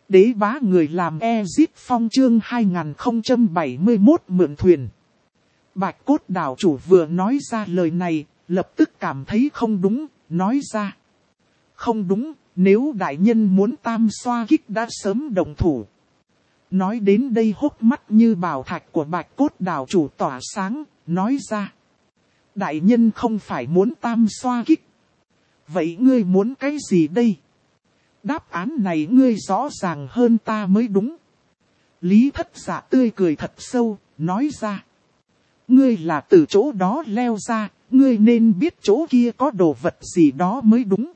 Đế bá người làm Ezit Phong chương 2071 mượn thuyền. Bạch cốt đảo chủ vừa nói ra lời này, lập tức cảm thấy không đúng, nói ra. Không đúng, nếu đại nhân muốn tam xoa kích đã sớm động thủ. Nói đến đây hốc mắt như bảo thạch của bạch cốt đảo chủ tỏa sáng, nói ra. Đại nhân không phải muốn tam xoa kích. Vậy ngươi muốn cái gì đây? Đáp án này ngươi rõ ràng hơn ta mới đúng. Lý Thất Dạ tươi cười thật sâu, nói ra. Ngươi là từ chỗ đó leo ra, ngươi nên biết chỗ kia có đồ vật gì đó mới đúng.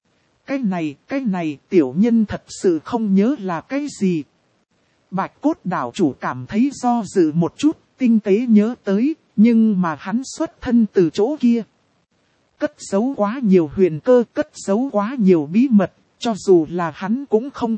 Cái này tiểu nhân thật sự không nhớ là cái gì. Bạch cốt đảo chủ cảm thấy do dự một chút, tinh tế nhớ tới, nhưng mà hắn xuất thân từ chỗ kia. Cất giấu quá nhiều huyền cơ, cất giấu quá nhiều bí mật, cho dù là hắn cũng không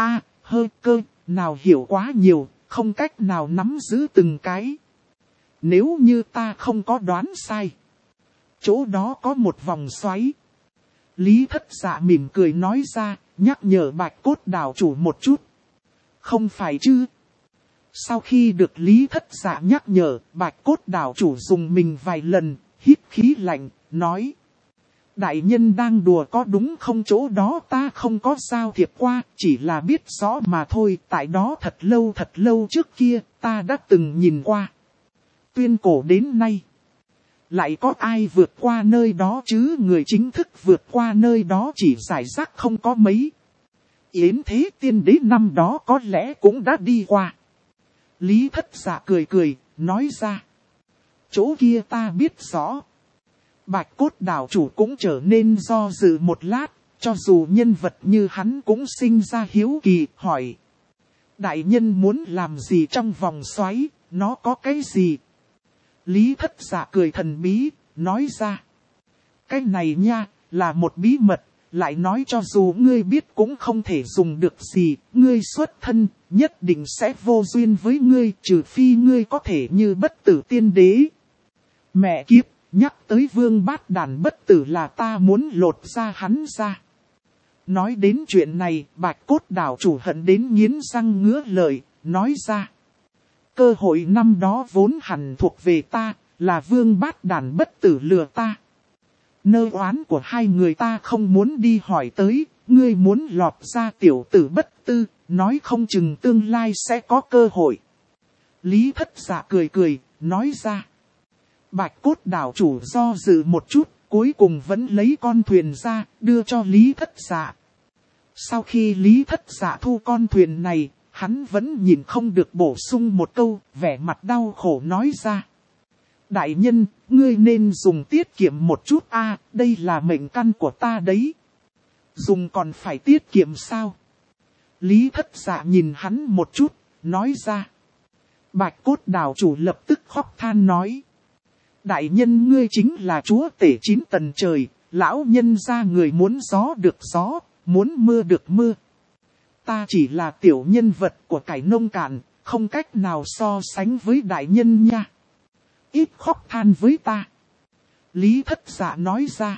cơ nào hiểu quá nhiều, không cách nào nắm giữ từng cái. Nếu như ta không có đoán sai, chỗ đó có một vòng xoáy. Lý Thất Dạ mỉm cười nói ra, nhắc nhở bạch cốt đảo chủ một chút. Không phải chứ? Sau khi được Lý Thất Dạ nhắc nhở, bạch cốt đảo chủ dùng mình vài lần, hít khí lạnh, nói. Đại nhân đang đùa có đúng không, chỗ đó ta không có giao thiệp qua, chỉ là biết rõ mà thôi, tại đó thật lâu trước kia, ta đã từng nhìn qua. Tuyên cổ đến nay, lại có ai vượt qua nơi đó chứ, người chính thức vượt qua nơi đó chỉ giải rác không có mấy. Yến Thế Tiên đế năm đó có lẽ cũng đã đi qua. Lý Thất Dạ cười, nói ra. Chỗ kia ta biết rõ. Bạch cốt đảo chủ cũng trở nên do dự một lát, cho dù nhân vật như hắn cũng sinh ra hiếu kỳ, hỏi. Đại nhân muốn làm gì trong vòng xoáy, nó có cái gì? Lý Thất Dạ cười thần bí, nói ra. Cái này nha, là một bí mật, lại nói cho dù ngươi biết cũng không thể dùng được gì, ngươi xuất thân, nhất định sẽ vô duyên với ngươi, trừ phi ngươi có thể như bất tử tiên đế. Mẹ kiếp, nhắc tới vương bát đàn bất tử là ta muốn lột ra hắn ra. Nói đến chuyện này, bạch cốt đảo chủ hận đến nghiến răng ngứa lợi, nói ra. Cơ hội năm đó vốn hẳn thuộc về ta, là vương bát đàn bất tử lừa ta. Nơ oán của hai người ta không muốn đi hỏi tới, ngươi muốn lọt ra tiểu tử bất tư, nói không chừng tương lai sẽ có cơ hội. Lý Thất Dạ cười, nói ra. Bạch cốt đảo chủ do dự một chút, cuối cùng vẫn lấy con thuyền ra, đưa cho Lý Thất Dạ. Sau khi Lý Thất Dạ thu con thuyền này, hắn vẫn nhìn không được bổ sung một câu, vẻ mặt đau khổ nói ra. Đại nhân, ngươi nên dùng tiết kiệm một chút đây là mệnh căn của ta đấy. Dùng còn phải tiết kiệm sao? Lý Thất Dạ nhìn hắn một chút, nói ra. Bạch cốt đảo chủ lập tức khóc than nói. Đại nhân ngươi chính là chúa tể 9 tầng trời, lão nhân ra người muốn gió được gió, muốn mưa được mưa. Ta chỉ là tiểu nhân vật của cải nông cạn, không cách nào so sánh với đại nhân nha. Ít khóc than với ta. Lý Thất Dạ nói ra.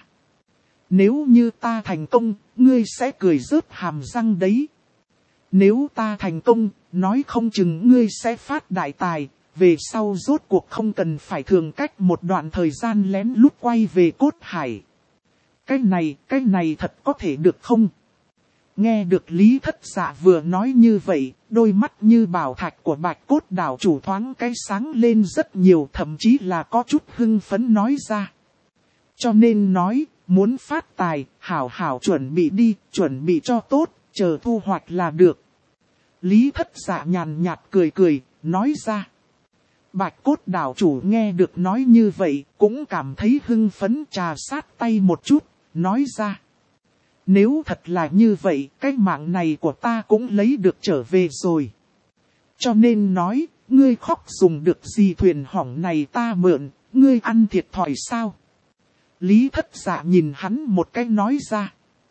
Nếu như ta thành công, ngươi sẽ cười rớt hàm răng đấy. Nếu ta thành công, nói không chừng ngươi sẽ phát đại tài, về sau rốt cuộc không cần phải thường cách một đoạn thời gian lén lút quay về cốt hải. Cái này thật có thể được không? Nghe được Lý Thất Dạ vừa nói như vậy, đôi mắt như bảo thạch của bạch cốt đảo chủ thoáng cái sáng lên rất nhiều, thậm chí là có chút hưng phấn nói ra. Cho nên nói, muốn phát tài, hảo chuẩn bị đi, chuẩn bị cho tốt, chờ thu hoạch là được. Lý Thất Dạ nhàn nhạt cười, nói ra. Bạch cốt đảo chủ nghe được nói như vậy, cũng cảm thấy hưng phấn trà sát tay một chút, nói ra. Nếu thật là như vậy, cái mạng này của ta cũng lấy được trở về rồi. Cho nên nói, ngươi khóc dùng được gì thuyền hỏng này ta mượn, ngươi ăn thiệt thòi sao? Lý Thất Dạ nhìn hắn một cái nói ra.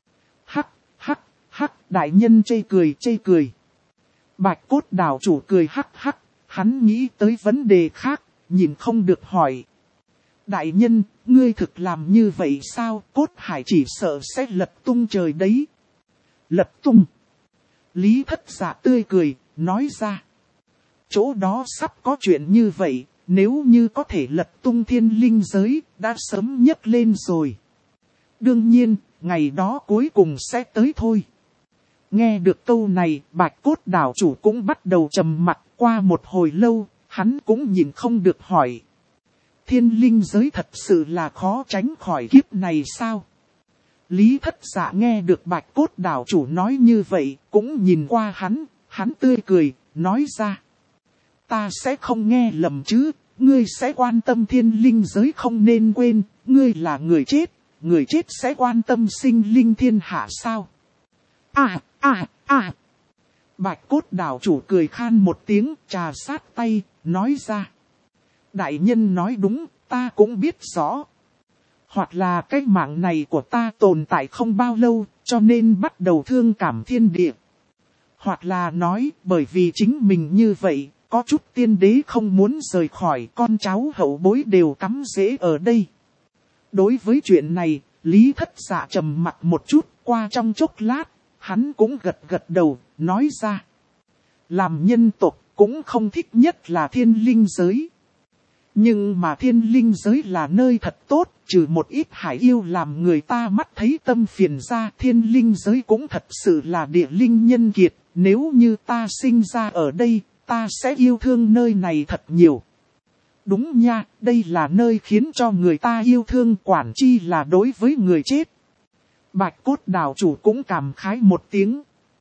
Hắc, đại nhân chê cười. Bạch cốt đảo chủ cười hắc, hắn nghĩ tới vấn đề khác, nhìn không được hỏi. Đại nhân, ngươi thực làm như vậy sao, cốt hải chỉ sợ sẽ lật tung trời đấy. Lật tung. Lý Thất Dạ tươi cười, nói ra. Chỗ đó sắp có chuyện như vậy, nếu như có thể lật tung thiên linh giới, đã sớm nhấc lên rồi. Đương nhiên, ngày đó cuối cùng sẽ tới thôi. Nghe được câu này, Bạch Cốt đảo chủ cũng bắt đầu trầm mặc. Qua một hồi lâu, hắn cũng nhìn không được hỏi. Thiên linh giới thật sự là khó tránh khỏi kiếp này sao? Lý Thất Dạ nghe được Bạch Cốt đảo chủ nói như vậy, cũng nhìn qua hắn tươi cười, nói ra. Ta sẽ không nghe lầm chứ, ngươi sẽ quan tâm thiên linh giới không nên quên, ngươi là người chết sẽ quan tâm sinh linh thiên hạ sao? Bạch Cốt đảo chủ cười khan một tiếng, trà sát tay, nói ra. Đại nhân nói đúng, ta cũng biết rõ. Hoặc là cái mạng này của ta tồn tại không bao lâu, cho nên bắt đầu thương cảm thiên địa. Hoặc là nói, bởi vì chính mình như vậy, có chút tiên đế không muốn rời khỏi, con cháu hậu bối đều cắm rễ ở đây. Đối với chuyện này, Lý Thất Dạ trầm mặc một chút, qua trong chốc lát, hắn cũng gật đầu, nói ra. Làm nhân tộc cũng không thích nhất là thiên linh giới. Nhưng mà thiên linh giới là nơi thật tốt, trừ một ít hải yêu làm người ta mắt thấy tâm phiền ra, thiên linh giới cũng thật sự là địa linh nhân kiệt. Nếu như ta sinh ra ở đây, ta sẽ yêu thương nơi này thật nhiều. Đúng nha, đây là nơi khiến cho người ta yêu thương, quản chi là đối với người chết. Bạch Cốt đảo chủ cũng cảm khái một tiếng.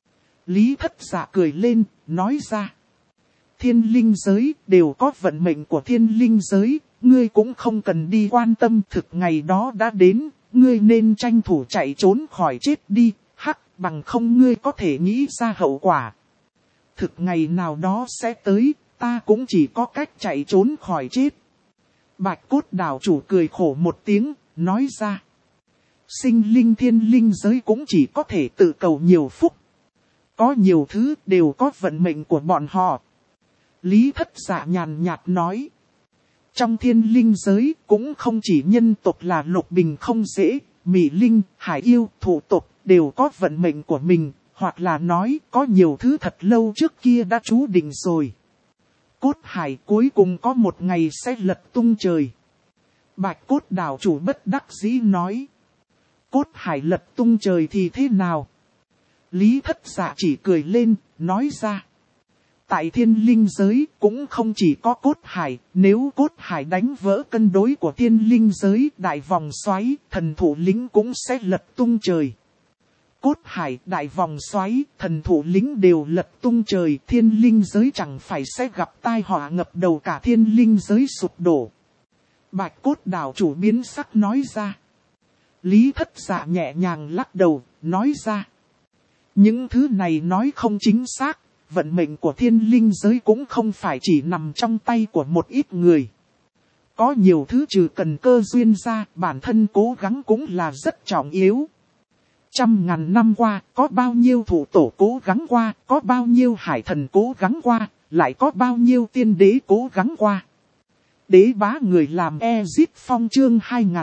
Lý Thất Dạ cười lên, nói ra. Thiên linh giới đều có vận mệnh của thiên linh giới, ngươi cũng không cần đi quan tâm, thực ngày đó đã đến, ngươi nên tranh thủ chạy trốn khỏi chết đi, bằng không ngươi có thể nghĩ ra hậu quả. Thực ngày nào đó sẽ tới, ta cũng chỉ có cách chạy trốn khỏi chết. Bạch Cốt đảo chủ cười khổ một tiếng, nói ra. Sinh linh thiên linh giới cũng chỉ có thể tự cầu nhiều phúc. Có nhiều thứ đều có vận mệnh của bọn họ. Lý Thất Dạ nhàn nhạt nói. Trong thiên linh giới cũng không chỉ nhân tộc là lục bình không dễ, mỹ linh, hải yêu, thụ tộc đều có vận mệnh của mình, hoặc là nói có nhiều thứ thật lâu trước kia đã chú định rồi. Cốt hải cuối cùng có một ngày sẽ lật tung trời. Bạch Cốt đảo chủ bất đắc dĩ nói. Cốt hải lật tung trời thì thế nào? Lý Thất Dạ chỉ cười lên, nói ra. Tại thiên linh giới cũng không chỉ có cốt hải, nếu cốt hải đánh vỡ cân đối của thiên linh giới, đại vòng xoáy, thần thủ lĩnh cũng sẽ lật tung trời. Cốt hải, đại vòng xoáy, thần thủ lĩnh đều lật tung trời, thiên linh giới chẳng phải sẽ gặp tai họa ngập đầu, cả thiên linh giới sụp đổ. Bạch Cốt đảo chủ biến sắc nói ra. Lý Thất Dạ nhẹ nhàng lắc đầu, nói ra. Những thứ này nói không chính xác, vận mệnh của thiên linh giới cũng không phải chỉ nằm trong tay của một ít người. Có nhiều thứ trừ cần cơ duyên ra, bản thân cố gắng cũng là rất trọng yếu. Trăm ngàn năm qua, có bao nhiêu thủ tổ cố gắng qua, có bao nhiêu hải thần cố gắng qua, lại có bao nhiêu tiên đế cố gắng qua. Đế bá người làm Ezit Phong chương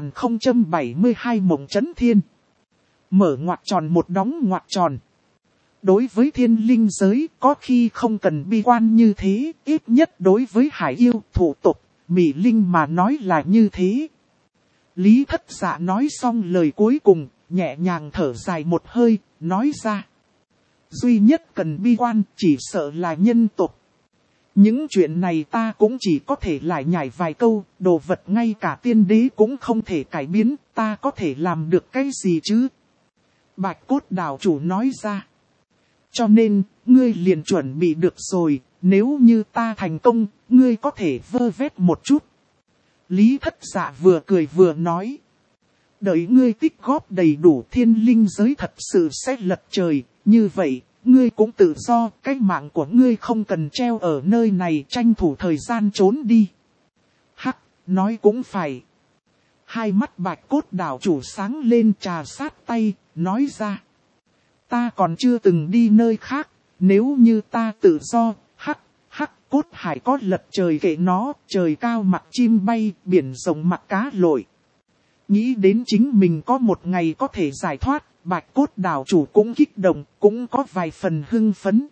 2072 mộng chấn thiên. Mở ngoặc tròn một đóng ngoặc tròn. Đối với thiên linh giới, có khi không cần bi quan như thế, ít nhất đối với hải yêu, thủ tộc, mỹ linh mà nói là như thế. Lý Thất Dạ nói xong lời cuối cùng, nhẹ nhàng thở dài một hơi, nói ra. Duy nhất cần bi quan, chỉ sợ là nhân tộc. Những chuyện này ta cũng chỉ có thể lại nhảy vài câu, đồ vật ngay cả tiên đế cũng không thể cải biến, ta có thể làm được cái gì chứ? Bạch Cốt đảo chủ nói ra. Cho nên, ngươi liền chuẩn bị được rồi, nếu như ta thành công, ngươi có thể vơ vét một chút. Lý Thất Dạ vừa cười vừa nói. Đợi ngươi tích góp đầy đủ, thiên linh giới thật sự sẽ lật trời, như vậy, ngươi cũng tự do, cái mạng của ngươi không cần treo ở nơi này, tranh thủ thời gian trốn đi. Hắc, nói cũng phải. Hai mắt Bạch Cốt đảo chủ sáng lên, trà sát tay, nói ra. Ta còn chưa từng đi nơi khác, nếu như ta tự do, cốt hải có lật trời kệ nó, trời cao mặt chim bay, biển rộng mặt cá lội. Nghĩ đến chính mình có một ngày có thể giải thoát, Bạch Cốt đảo chủ cũng kích động, cũng có vài phần hưng phấn.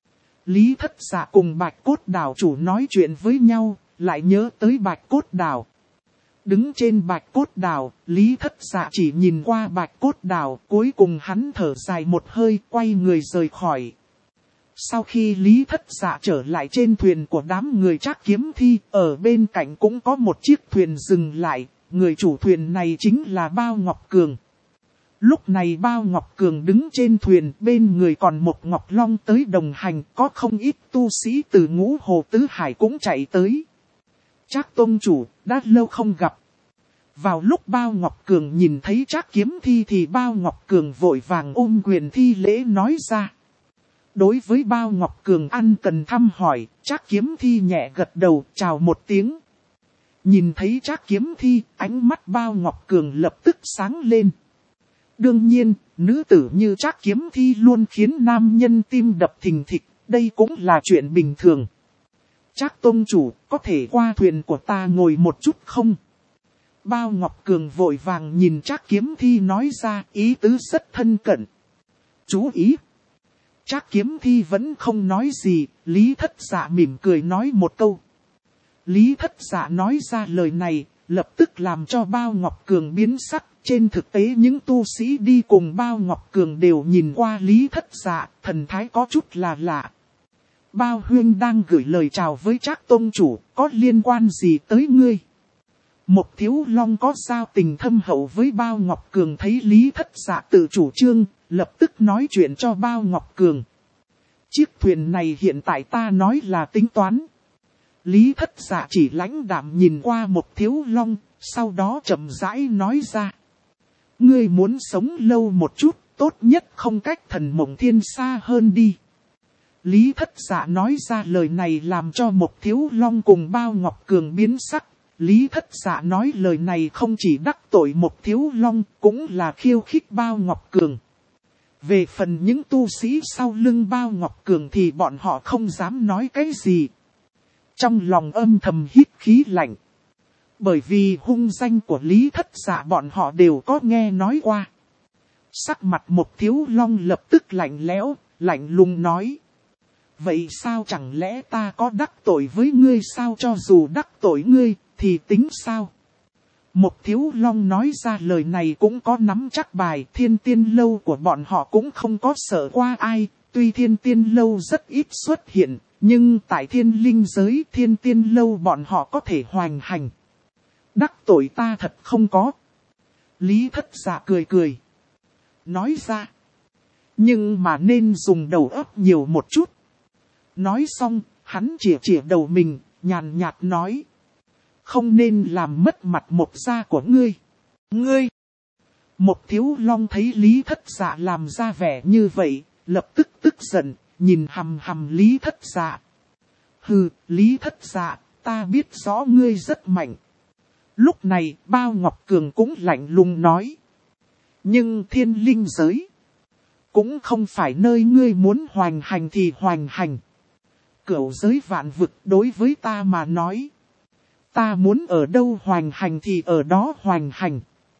Lý Thất Dạ cùng Bạch Cốt đảo chủ nói chuyện với nhau, lại nhớ tới Bạch Cốt đảo. Đứng trên Bạch Cốt đảo, Lý Thất Dạ chỉ nhìn qua Bạch Cốt đảo, cuối cùng hắn thở dài một hơi, quay người rời khỏi. Sau khi Lý Thất Dạ trở lại trên thuyền của đám người Trác Kiếm Thi, ở bên cạnh cũng có một chiếc thuyền dừng lại, người chủ thuyền này chính là Bao Ngọc Cường. Lúc này Bao Ngọc Cường đứng trên thuyền, bên người còn một Ngọc Long tới đồng hành, có không ít tu sĩ từ Ngũ Hồ Tứ Hải cũng chạy tới. Trác tông chủ, đã lâu không gặp. Vào lúc Bao Ngọc Cường nhìn thấy Trác Kiếm Thi thì Bao Ngọc Cường vội vàng ôm quyền thi lễ nói ra. Đối với Bao Ngọc Cường ăn cần thăm hỏi, Trác Kiếm Thi nhẹ gật đầu chào một tiếng. Nhìn thấy Trác Kiếm Thi, ánh mắt Bao Ngọc Cường lập tức sáng lên. Đương nhiên, nữ tử như Trác Kiếm Thi luôn khiến nam nhân tim đập thình thịch, đây cũng là chuyện bình thường. Trác tông chủ, có thể qua thuyền của ta ngồi một chút không? Bao Ngọc Cường vội vàng nhìn Trác Kiếm Thi nói ra, ý tứ rất thân cận. Chú ý! Trác Kiếm Thi vẫn không nói gì, Lý Thất Dạ mỉm cười nói một câu. Lý Thất Dạ nói ra lời này, lập tức làm cho Bao Ngọc Cường biến sắc. Trên thực tế những tu sĩ đi cùng Bao Ngọc Cường đều nhìn qua Lý Thất Dạ, thần thái có chút là lạ. Bao Huyên đang gửi lời chào với Trác tông chủ, có liên quan gì tới ngươi? Một Thiếu Long có giao tình thâm hậu với Bao Ngọc Cường thấy Lý Thất Dạ tự chủ trương, lập tức nói chuyện cho Bao Ngọc Cường. Chiếc thuyền này hiện tại ta nói là tính toán. Lý Thất Dạ chỉ lãnh đạm nhìn qua một Thiếu Long, sau đó chậm rãi nói ra. Ngươi muốn sống lâu một chút, tốt nhất không cách thần mộng thiên xa hơn đi. Lý Thất Dạ nói ra lời này làm cho một Thiếu Long cùng Bao Ngọc Cường biến sắc. Lý Thất Dạ nói lời này không chỉ đắc tội một Thiếu Long, cũng là khiêu khích Bao Ngọc Cường. Về phần những tu sĩ sau lưng Bao Ngọc Cường thì bọn họ không dám nói cái gì. Trong lòng âm thầm hít khí lạnh. Bởi vì hung danh của Lý Thất Dạ bọn họ đều có nghe nói qua. Sắc mặt một Thiếu Long lập tức lạnh lẽo, lạnh lùng nói. Vậy sao chẳng lẽ ta có đắc tội với ngươi sao, cho dù đắc tội ngươi thì tính sao? Một Thiếu Long nói ra lời này cũng có nắm chắc bài, Thiên Tiên Lâu của bọn họ cũng không có sợ qua ai, tuy Thiên Tiên Lâu rất ít xuất hiện, nhưng tại Thiên Linh giới Thiên Tiên Lâu bọn họ có thể hoành hành. Đắc tội ta thật không có. Lý Thất Dạ cười cười. Nói ra. Nhưng mà nên dùng đầu óc nhiều một chút. Nói xong, hắn chỉa đầu mình, nhàn nhạt nói. Không nên làm mất mặt một gia của ngươi. Ngươi! Một Thiếu Long thấy Lý Thất Dạ làm ra vẻ như vậy, lập tức tức giận, nhìn hằm hằm Lý Thất Dạ. Hừ, Lý Thất Dạ, ta biết rõ ngươi rất mạnh. Lúc này, Bao Ngọc Cường cũng lạnh lùng nói. Nhưng Thiên Linh giới cũng không phải nơi ngươi muốn hoành hành thì hoành hành. Cửu giới vạn vực đối với ta mà nói. Ta muốn ở đâu hoành hành thì ở đó hoành hành.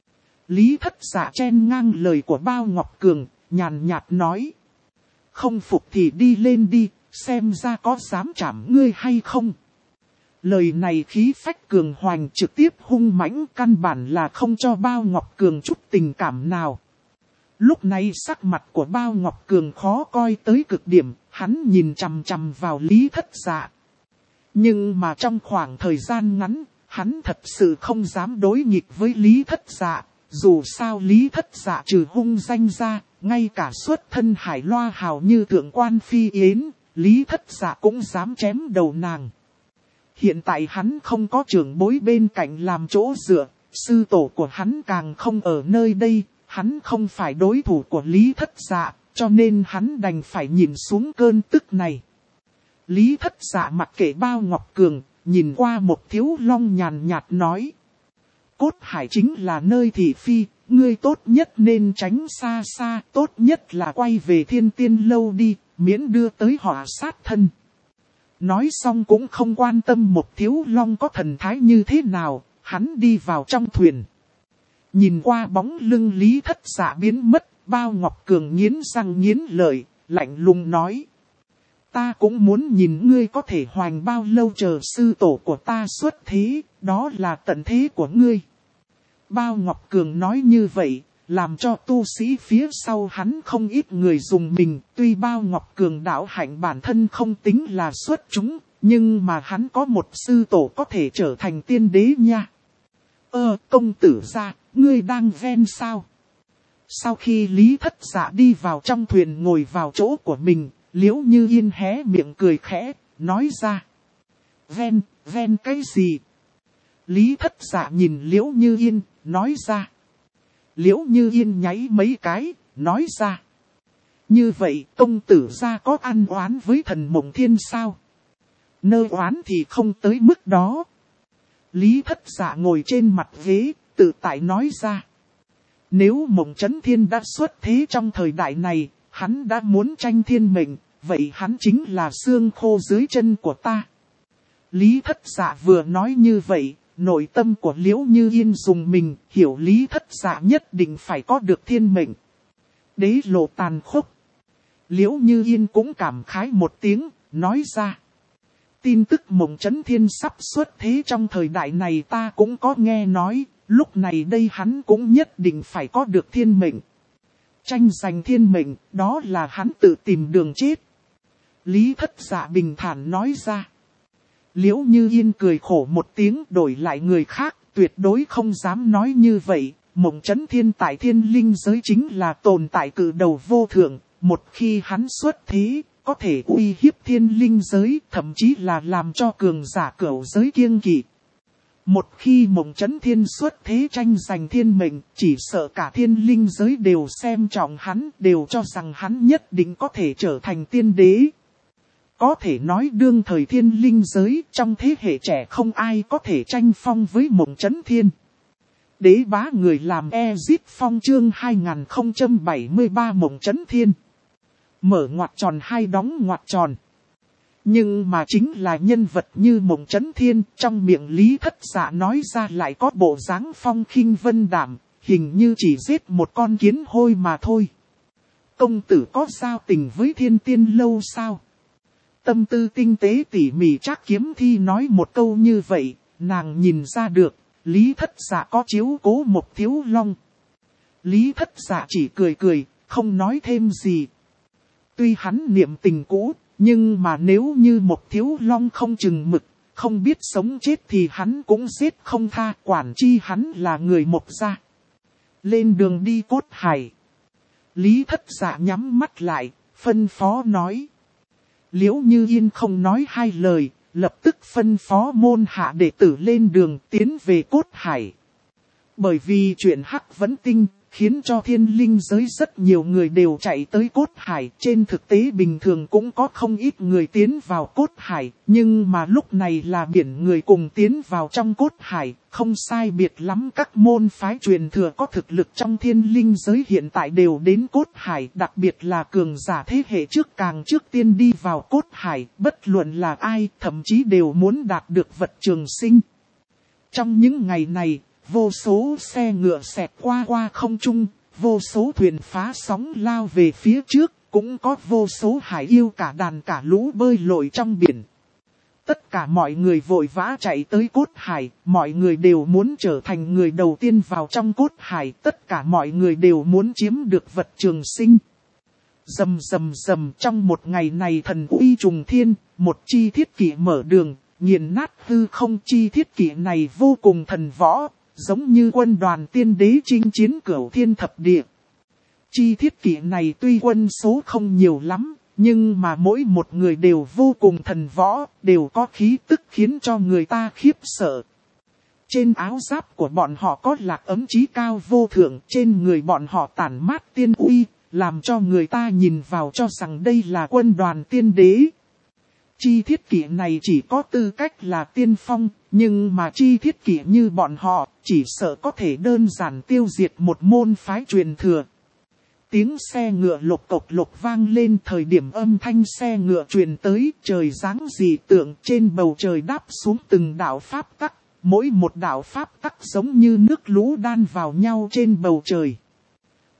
Lý Thất Dạ chen ngang lời của Bao Ngọc Cường, nhàn nhạt nói. Không phục thì đi lên đi, xem ra có dám chạm ngươi hay không. Lời này khí phách cường hoành trực tiếp hung mãnh, căn bản là không cho Bao Ngọc Cường chút tình cảm nào. Lúc này sắc mặt của Bao Ngọc Cường khó coi tới cực điểm, hắn nhìn chằm chằm vào Lý Thất Dạ. Nhưng mà trong khoảng thời gian ngắn, hắn thật sự không dám đối nghịch với Lý Thất Dạ. Dù sao Lý Thất Dạ trừ hung danh ra, ngay cả xuất thân hải loa hào như Thượng Quan Phi Yến, Lý Thất Dạ cũng dám chém đầu nàng. Hiện tại hắn không có trưởng bối bên cạnh làm chỗ dựa, sư tổ của hắn càng không ở nơi đây, hắn không phải đối thủ của Lý Thất Dạ, cho nên hắn đành phải nhìn xuống cơn tức này. Lý Thất Dạ mặc kệ Bao Ngọc Cường, nhìn qua một Thiếu Long nhàn nhạt nói. Cốt Hải chính là nơi thị phi, ngươi tốt nhất nên tránh xa xa, tốt nhất là quay về Thiên Tiên Lâu đi, miễn đưa tới họa sát thân. Nói xong cũng không quan tâm một Thiếu Long có thần thái như thế nào, hắn đi vào trong thuyền. Nhìn qua bóng lưng Lý Thất Dạ biến mất, Bao Ngọc Cường nghiến răng nghiến lợi, lạnh lùng nói. Ta cũng muốn nhìn ngươi có thể hoành bao lâu chờ sư tổ của ta xuất thế, đó là tận thế của ngươi. Bao Ngọc Cường nói như vậy, làm cho tu sĩ phía sau hắn không ít người dùng mình. Tuy Bao Ngọc Cường đạo hạnh bản thân không tính là xuất chúng, nhưng mà hắn có một sư tổ có thể trở thành tiên đế nha. Công tử gia, ngươi đang ven sao? Sau khi Lý Thất Dạ đi vào trong thuyền ngồi vào chỗ của mình, Liễu Như Yên hé miệng cười khẽ, nói ra. Ven cái gì? Lý Thất Dạ nhìn Liễu Như Yên, nói ra. Liễu Như Yên nháy mấy cái, nói ra. Như vậy công tử gia có ăn oán với thần Mộng Thiên sao? Nơ oán thì không tới mức đó. Lý Thất Dạ ngồi trên mặt ghế, tự tại nói ra. Nếu Mộng Chấn Thiên đã xuất thế trong thời đại này, hắn đã muốn tranh thiên mệnh, vậy hắn chính là xương khô dưới chân của ta. Lý Thất Dạ vừa nói như vậy, nội tâm của Liễu Như Yên dùng mình, hiểu Lý Thất Dạ nhất định phải có được thiên mệnh. Đế lộ tàn khốc. Liễu Như Yên cũng cảm khái một tiếng, nói ra. Tin tức Mộng Chấn Thiên sắp xuất thế trong thời đại này ta cũng có nghe nói, lúc này đây hắn cũng nhất định phải có được thiên mệnh. Tranh giành thiên mệnh, đó là hắn tự tìm đường chết. Lý Thất Dạ bình thản nói ra. Liễu Như Yên cười khổ một tiếng, đổi lại người khác, tuyệt đối không dám nói như vậy. Mộng Chấn Thiên tại thiên linh giới chính là tồn tại cự đầu vô thượng, một khi hắn xuất thế, có thể uy hiếp thiên linh giới, thậm chí là làm cho cường giả cửu giới kiêng kỵ. Một khi Mộng Chấn Thiên xuất thế tranh giành thiên mệnh, chỉ sợ cả thiên linh giới đều xem trọng hắn, đều cho rằng hắn nhất định có thể trở thành tiên đế. Có thể nói đương thời thiên linh giới trong thế hệ trẻ không ai có thể tranh phong với Mộng Chấn Thiên. Đế bá người làm Ezit Phong chương 2073 Mộng Chấn Thiên. Mở ngoặc tròn hai đóng ngoặc tròn. Nhưng mà chính là nhân vật như Mộng Chấn Thiên, trong miệng Lý Thất Dạ nói ra lại có bộ dáng phong khinh vân đảm, hình như chỉ giết một con kiến hôi mà thôi. Công tử có giao tình với Thiên Tiên lâu sao? Tâm tư tinh tế tỉ mỉ Trác Kiếm Thi nói một câu như vậy, nàng nhìn ra được, Lý Thất Dạ có chiếu cố một Thiếu Long. Lý Thất Dạ chỉ cười cười, không nói thêm gì. Tuy hắn niệm tình cũ, nhưng mà nếu như một Thiếu Long không chừng mực, không biết sống chết thì hắn cũng giết không tha, quản chi hắn là người một gia. Lên đường đi Cốt Hải. Lý Thất Dạ nhắm mắt lại, phân phó nói. Liễu Như Yên không nói hai lời, lập tức phân phó môn hạ đệ tử lên đường tiến về Cốt Hải. Bởi vì chuyện Hắc Vấn Tinh, khiến cho thiên linh giới rất nhiều người đều chạy tới Cốt Hải. Trên thực tế bình thường cũng có không ít người tiến vào Cốt Hải, nhưng mà lúc này là biển người cùng tiến vào trong Cốt Hải. Không sai biệt lắm các môn phái truyền thừa có thực lực trong thiên linh giới hiện tại đều đến Cốt Hải. Đặc biệt là cường giả thế hệ trước càng trước tiên đi vào Cốt Hải, bất luận là ai, thậm chí đều muốn đạt được vật trường sinh. Trong những ngày này, vô số xe ngựa xẹt qua không trung, vô số thuyền phá sóng lao về phía trước, cũng có vô số hải yêu cả đàn cả lũ bơi lội trong biển. Tất cả mọi người vội vã chạy tới Cốt Hải, mọi người đều muốn trở thành người đầu tiên vào trong Cốt Hải, tất cả mọi người đều muốn chiếm được vật trường sinh. Rầm rầm rầm, trong một ngày này thần uy trùng thiên, một chi thiết kỷ mở đường, nghiền nát hư không. Chi thiết kỷ này vô cùng thần võ, giống như quân đoàn tiên đế chinh chiến cửu thiên thập địa. Chi thiết kỷ này tuy quân số không nhiều lắm, nhưng mà mỗi một người đều vô cùng thần võ, đều có khí tức khiến cho người ta khiếp sợ. Trên áo giáp của bọn họ có lạc ấm chí cao vô thượng, trên người bọn họ tản mát tiên uy, làm cho người ta nhìn vào cho rằng đây là quân đoàn tiên đế. Chi thiết kỷ này chỉ có tư cách là tiên phong, nhưng mà chi thiết kỷ như bọn họ, chỉ sợ có thể đơn giản tiêu diệt một môn phái truyền thừa. Tiếng xe ngựa lộc cộc lộc vang lên, thời điểm âm thanh xe ngựa truyền tới, trời giáng dị tượng, trên bầu trời đáp xuống từng đạo pháp tắc, mỗi một đạo pháp tắc giống như nước lũ đan vào nhau trên bầu trời.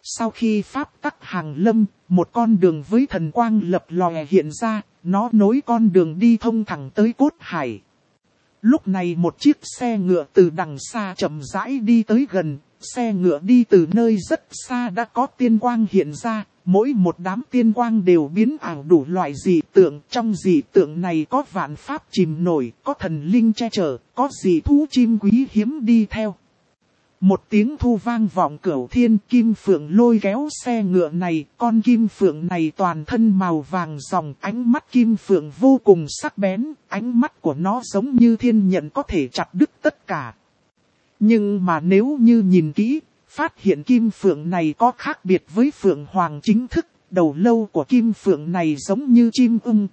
Sau khi pháp tắc hàng lâm, một con đường với thần quang lập lòe hiện ra, nó nối con đường đi thông thẳng tới cốt hải. Lúc này một chiếc xe ngựa từ đằng xa chậm rãi đi tới gần, xe ngựa đi từ nơi rất xa đã có tiên quang hiện ra, mỗi một đám tiên quang đều biến ảo đủ loại dị tượng, trong dị tượng này có vạn pháp chìm nổi, có thần linh che chở, có dị thú chim quý hiếm đi theo. Một tiếng thu vang vọng cửu thiên, kim phượng lôi kéo xe ngựa này, con kim phượng này toàn thân màu vàng ròng, ánh mắt kim phượng vô cùng sắc bén, ánh mắt của nó giống như thiên nhận có thể chặt đứt tất cả. Nhưng mà nếu như nhìn kỹ, phát hiện kim phượng này có khác biệt với phượng hoàng chính thức, đầu lâu của kim phượng này giống như chim ưng.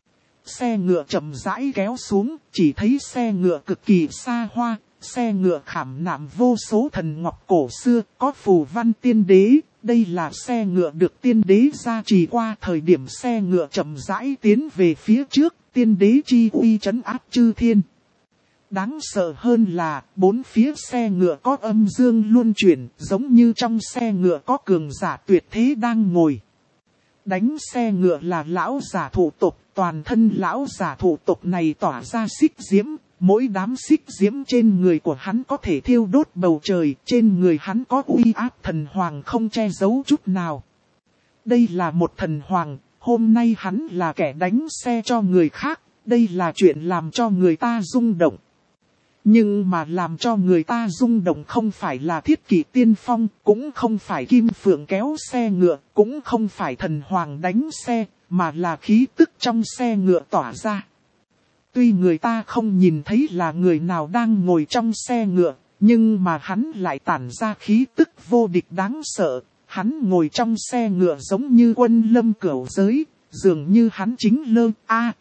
Xe ngựa chậm rãi kéo xuống, chỉ thấy xe ngựa cực kỳ xa hoa. Xe ngựa khảm nạm vô số thần ngọc cổ xưa, có phù văn tiên đế, đây là xe ngựa được tiên đế gia trì qua thời điểm xe ngựa chậm rãi tiến về phía trước, tiên đế chi uy trấn áp chư thiên. Đáng sợ hơn là, bốn phía xe ngựa có âm dương luân chuyển, giống như trong xe ngựa có cường giả tuyệt thế đang ngồi. Đánh xe ngựa là lão giả thủ tộc, toàn thân lão giả thủ tộc này tỏa ra xích diễm. Mỗi đám xích diễm trên người của hắn có thể thiêu đốt bầu trời, trên người hắn có uy áp thần hoàng không che giấu chút nào. Đây là một thần hoàng, hôm nay hắn là kẻ đánh xe cho người khác, đây là chuyện làm cho người ta rung động. Nhưng mà làm cho người ta rung động không phải là thiết kỷ tiên phong, cũng không phải kim phượng kéo xe ngựa, cũng không phải thần hoàng đánh xe, mà là khí tức trong xe ngựa tỏa ra. Tuy người ta không nhìn thấy là người nào đang ngồi trong xe ngựa, nhưng mà hắn lại tản ra khí tức vô địch đáng sợ. Hắn ngồi trong xe ngựa giống như quân lâm cửu giới, dường như hắn chính lơ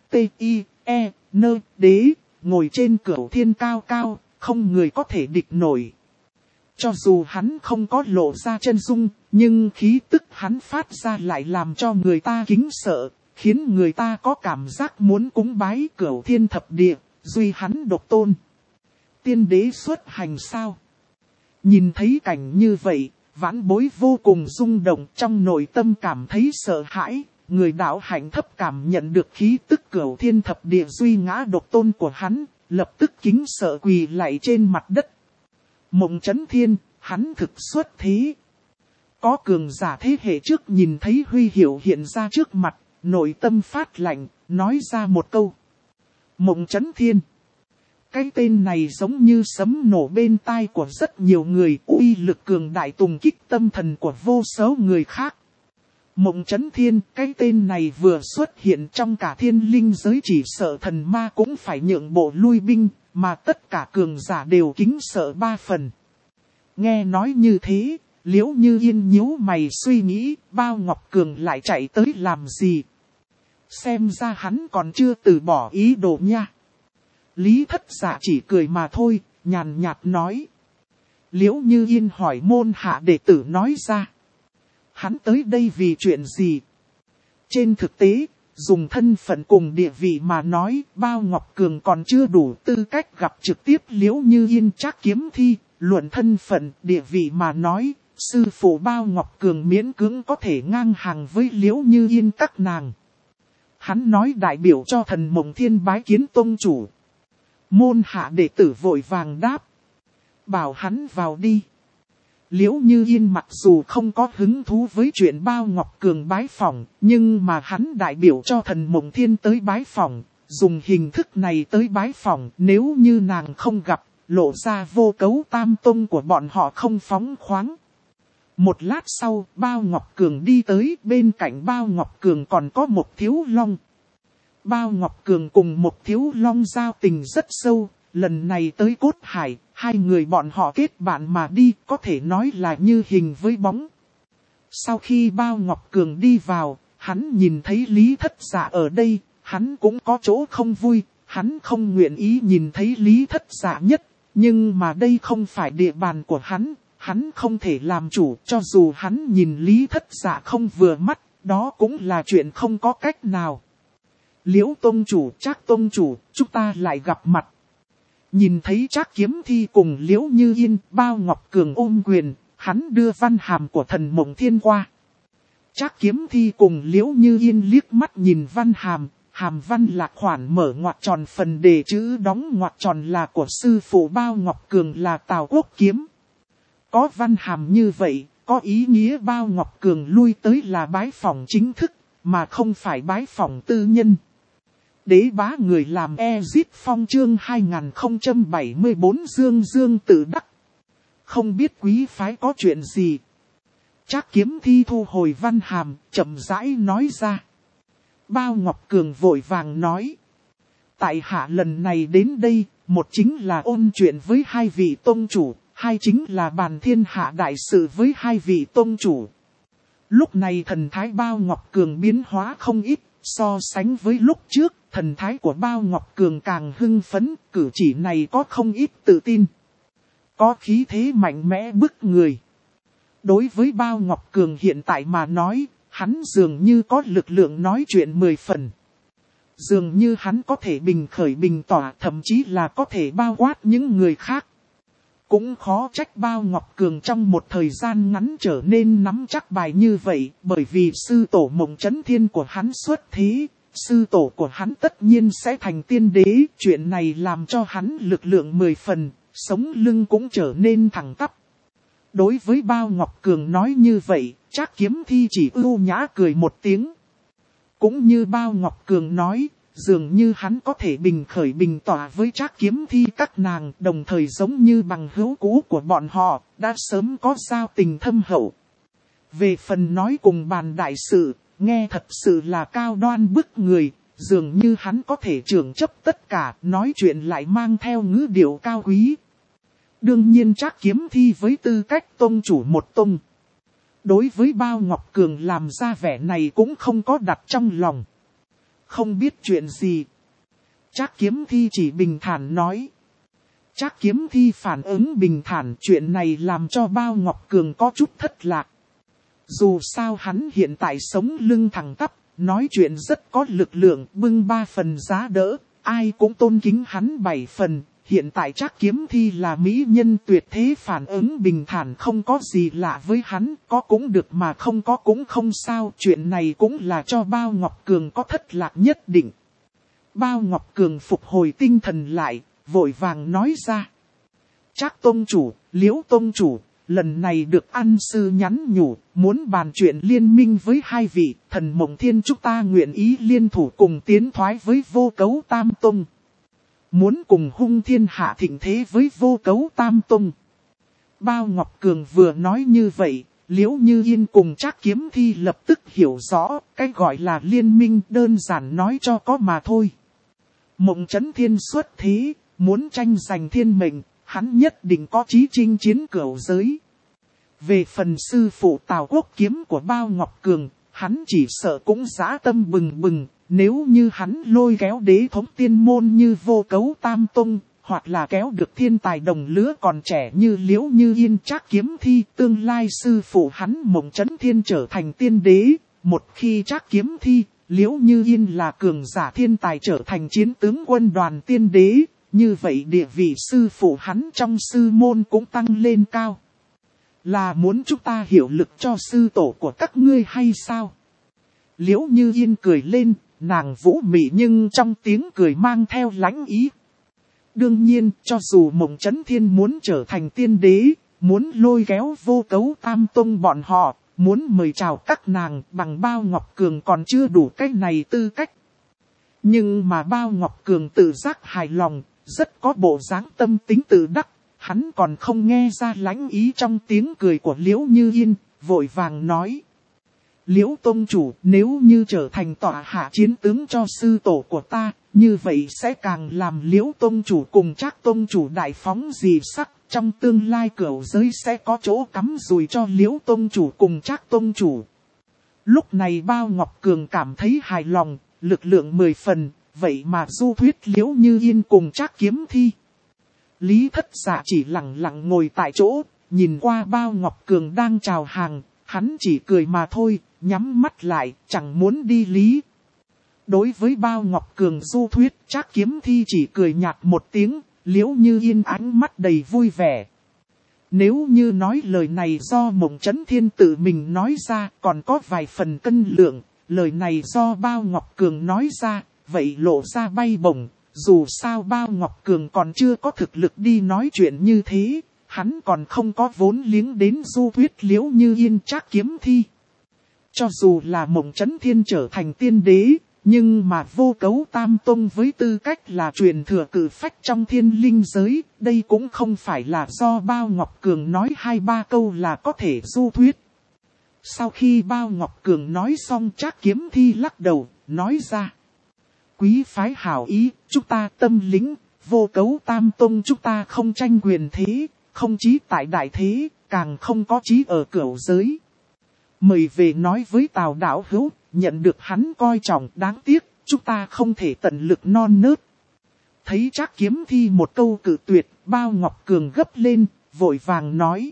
đế, ngồi trên cửu thiên cao cao, không người có thể địch nổi. Cho dù hắn không có lộ ra chân dung, nhưng khí tức hắn phát ra lại làm cho người ta kính sợ. Khiến người ta có cảm giác muốn cúng bái cửu thiên thập địa, duy hắn độc tôn. Tiên đế xuất hành sao? Nhìn thấy cảnh như vậy, vãn bối vô cùng rung động, trong nội tâm cảm thấy sợ hãi. Người đạo hạnh thấp cảm nhận được khí tức cửu thiên thập địa duy ngã độc tôn của hắn, lập tức kính sợ quỳ lạy trên mặt đất. Mộng Chấn Thiên, hắn thực xuất thế. Có cường giả thế hệ trước nhìn thấy huy hiệu hiện ra trước mặt. Nội tâm phát lạnh, nói ra một câu. Mộng Chấn Thiên. Cái tên này giống như sấm nổ bên tai của rất nhiều người, uy lực cường đại tùng kích tâm thần của vô số người khác. Mộng Chấn Thiên, cái tên này vừa xuất hiện trong cả thiên linh giới, chỉ sợ thần ma cũng phải nhượng bộ lui binh, mà tất cả cường giả đều kính sợ 3 phần. Nghe nói như thế, Liễu Như Yên nhíu mày suy nghĩ, Bao Ngọc Cường lại chạy tới làm gì? Xem ra hắn còn chưa từ bỏ ý đồ nha. Lý Thất Dạ chỉ cười mà thôi, nhàn nhạt nói. Liễu Như Yên hỏi môn hạ đệ tử nói ra. Hắn tới đây vì chuyện gì? Trên thực tế, dùng thân phận cùng địa vị mà nói, Bao Ngọc Cường còn chưa đủ tư cách gặp trực tiếp Liễu Như Yên Trác Kiếm Thi. Luận thân phận, địa vị mà nói, sư phụ Bao Ngọc Cường miễn cưỡng có thể ngang hàng với Liễu Như Yên các nàng. Hắn nói đại biểu cho Thần Mộng Thiên bái kiến tông chủ. Môn hạ đệ tử vội vàng đáp. Bảo hắn vào đi. Liễu Như Yên mặc dù không có hứng thú với chuyện Bao Ngọc Cường bái phỏng, nhưng mà hắn đại biểu cho Thần Mộng Thiên tới bái phỏng, dùng hình thức này tới bái phỏng, nếu như nàng không gặp, lộ ra vô cấu tam tông của bọn họ không phóng khoáng. Một lát sau, Bao Ngọc Cường đi tới, bên cạnh Bao Ngọc Cường còn có một Thiếu Long. Bao Ngọc Cường cùng một Thiếu Long giao tình rất sâu, lần này tới Cốt Hải, hai người bọn họ kết bạn mà đi, có thể nói là như hình với bóng. Sau khi Bao Ngọc Cường đi vào, hắn nhìn thấy Lý Thất Dạ ở đây, hắn cũng có chỗ không vui, hắn không nguyện ý nhìn thấy Lý Thất Dạ nhất, nhưng mà đây không phải địa bàn của hắn. Hắn không thể làm chủ, cho dù hắn nhìn Lý Thất Dạ không vừa mắt, đó cũng là chuyện không có cách nào. Liễu tông chủ, Trác tông chủ, chúng ta lại gặp mặt. Nhìn thấy Trác Kiếm Thi cùng Liễu Như Yên, Bao Ngọc Cường ôm quyền, Hắn đưa văn hàm của Thần Mộng Thiên qua. Trác Kiếm Thi cùng Liễu Như Yên liếc mắt nhìn văn hàm, hàm văn là khoản mở ngoặc tròn, phần đề chữ đóng ngoặc tròn là của sư phụ Bao Ngọc Cường là Tào Quốc Kiếm. Có văn hàm như vậy, có ý nghĩa Bao Ngọc Cường lui tới là bái phỏng chính thức, mà không phải bái phỏng tư nhân. Đế bá người làm Ezit Phong chương 2074 Dương Dương tự đắc. Không biết quý phái có chuyện gì. Trác Kiếm Thi thu hồi văn hàm, chậm rãi nói ra. Bao Ngọc Cường vội vàng nói. Tại hạ lần này đến đây, một chính là ôn chuyện với hai vị tông chủ, hai chính là bàn thiên hạ đại sự với hai vị tông chủ. Lúc này thần thái Bao Ngọc Cường biến hóa không ít, so sánh với lúc trước, thần thái của Bao Ngọc Cường càng hưng phấn, cử chỉ này có không ít tự tin. Có khí thế mạnh mẽ bức người. Đối với Bao Ngọc Cường hiện tại mà nói, hắn dường như có lực lượng nói chuyện 10 phần. Dường như hắn có thể bình khởi bình tỏa, thậm chí là có thể bao quát những người khác. Cũng khó trách Bao Ngọc Cường trong một thời gian ngắn trở nên nắm chắc bài như vậy, bởi vì sư tổ Mộng Chấn Thiên của hắn xuất thế, sư tổ của hắn tất nhiên sẽ thành tiên đế, chuyện này làm cho hắn lực lượng 10 phần, sống lưng cũng trở nên thẳng tắp. Đối với Bao Ngọc Cường nói như vậy, Trác Kiếm Thi chỉ ưu nhã cười một tiếng. Cũng như Bao Ngọc Cường nói, dường như hắn có thể bình khởi bình tỏa với Trác Kiếm Thi các nàng, đồng thời giống như bằng hữu cũ của bọn họ, đã sớm có giao tình thâm hậu. Về phần nói cùng bàn đại sự, nghe thật sự là cao đoan bức người, dường như hắn có thể trưởng chấp tất cả, nói chuyện lại mang theo ngữ điệu cao quý. Đương nhiên Trác Kiếm Thi với tư cách tông chủ một tông. Đối với Bao Ngọc Cường làm ra vẻ này cũng không có đặt trong lòng. Không biết chuyện gì. Trác Kiếm Thi chỉ bình thản nói. Trác Kiếm Thi phản ứng bình thản, chuyện này làm cho Bao Ngọc Cường có chút thất lạc. Dù sao hắn hiện tại sống lưng thẳng tắp, nói chuyện rất có lực lượng, bưng 3 phần giá đỡ, ai cũng tôn kính hắn 7 phần. Hiện tại Trác Kiếm Thi là mỹ nhân tuyệt thế, phản ứng bình thản không có gì lạ với hắn, có cũng được mà không có cũng không sao. Chuyện này cũng là cho Bao Ngọc Cường có thất lạc nhất định. Bao Ngọc Cường phục hồi tinh thần lại, vội vàng nói ra. Trác tông chủ, Liễu tông chủ, lần này được ăn sư nhắn nhủ, muốn bàn chuyện liên minh với hai vị, Thần Mộng Thiên chúng ta nguyện ý liên thủ cùng tiến thoái với Vô Cấu Tam Tông. Muốn cùng hung thiên hạ thịnh thế với Vô Cấu Tam Tông. Bao Ngọc Cường vừa nói như vậy, Liễu Như Yên cùng Trác Kiếm Thi lập tức hiểu rõ, cái gọi là liên minh đơn giản nói cho có mà thôi. Mộng Chấn Thiên xuất thế, muốn tranh giành thiên mệnh, hắn nhất định có chí chinh chiến cửu giới. Về phần sư phụ Tào Quốc Kiếm của Bao Ngọc Cường, hắn chỉ sợ cũng dã tâm bừng bừng. Nếu như hắn lôi kéo đế thống tiên môn như Vô Cấu Tam Tông, hoặc là kéo được thiên tài đồng lứa còn trẻ như Liễu Như Yên Trác Kiếm Thi, tương lai sư phụ hắn Mộng Chấn Thiên trở thành tiên đế. Một khi Trác Kiếm Thi, Liễu Như Yên là cường giả thiên tài trở thành chiến tướng quân đoàn tiên đế, như vậy địa vị sư phụ hắn trong sư môn cũng tăng lên cao. Là muốn chúng ta hiểu lực cho sư tổ của các ngươi hay sao? Liễu Như Yên cười lên. Nàng vũ mị nhưng trong tiếng cười mang theo lãnh ý. Đương nhiên, cho dù Mộng Chấn Thiên muốn trở thành tiên đế, muốn lôi kéo Vô Cấu Tam Tông bọn họ, muốn mời chào các nàng, bằng Bao Ngọc Cường còn chưa đủ cái này tư cách. Nhưng mà Bao Ngọc Cường tự giác hài lòng, rất có bộ dáng tâm tính tự đắc, hắn còn không nghe ra lãnh ý trong tiếng cười của Liễu Như Yên, vội vàng nói. Liễu tông chủ, nếu như trở thành tọa hạ chiến tướng cho sư tổ của ta, như vậy sẽ càng làm Liễu tông chủ cùng Trác tông chủ đại phóng dị sắc, trong tương lai cửu giới sẽ có chỗ cắm rùi cho Liễu tông chủ cùng Trác tông chủ. Lúc này Bao Ngọc Cường cảm thấy hài lòng, lực lượng 10 phần, vậy mà du thuyết Liễu Như Yên cùng Trác Kiếm Thi. Lý Thất Dạ chỉ lặng lặng ngồi tại chỗ, nhìn qua Bao Ngọc Cường đang chào hàng, hắn chỉ cười mà thôi. Nhắm mắt lại, chẳng muốn đi lý. Đối với Bao Ngọc Cường du thuyết, Trác Kiếm Thi chỉ cười nhạt một tiếng, Liễu Như Yên ánh mắt đầy vui vẻ. Nếu như nói lời này do Mộng Chấn Thiên tự mình nói ra còn có vài phần cân lượng, lời này do Bao Ngọc Cường nói ra, vậy lộ ra bay bổng. Dù sao Bao Ngọc Cường còn chưa có thực lực đi nói chuyện như thế, hắn còn không có vốn liếng đến du thuyết Liễu Như Yên Trác kiếm thi. Cho dù là Mộng Chấn Thiên trở thành tiên đế, nhưng mà Vô Cấu Tam Tông với tư cách là truyền thừa cử phách trong thiên linh giới, đây cũng không phải là do Bao Ngọc Cường nói 2-3 câu là có thể du thuyết. Sau khi Bao Ngọc Cường nói xong, Trác kiếm thi lắc đầu, nói ra. Quý phái hảo ý, chúng ta tâm lĩnh, Vô Cấu Tam Tông chúng ta không tranh quyền thế, không chí tại đại thế, càng không có chí ở cửu giới. Mời về nói với Tào đạo hữu, nhận được hắn coi trọng, đáng tiếc, chúng ta không thể tận lực non nớt. Thấy Trác kiếm thi một câu cự tuyệt, Bao Ngọc Cường gấp lên, vội vàng nói.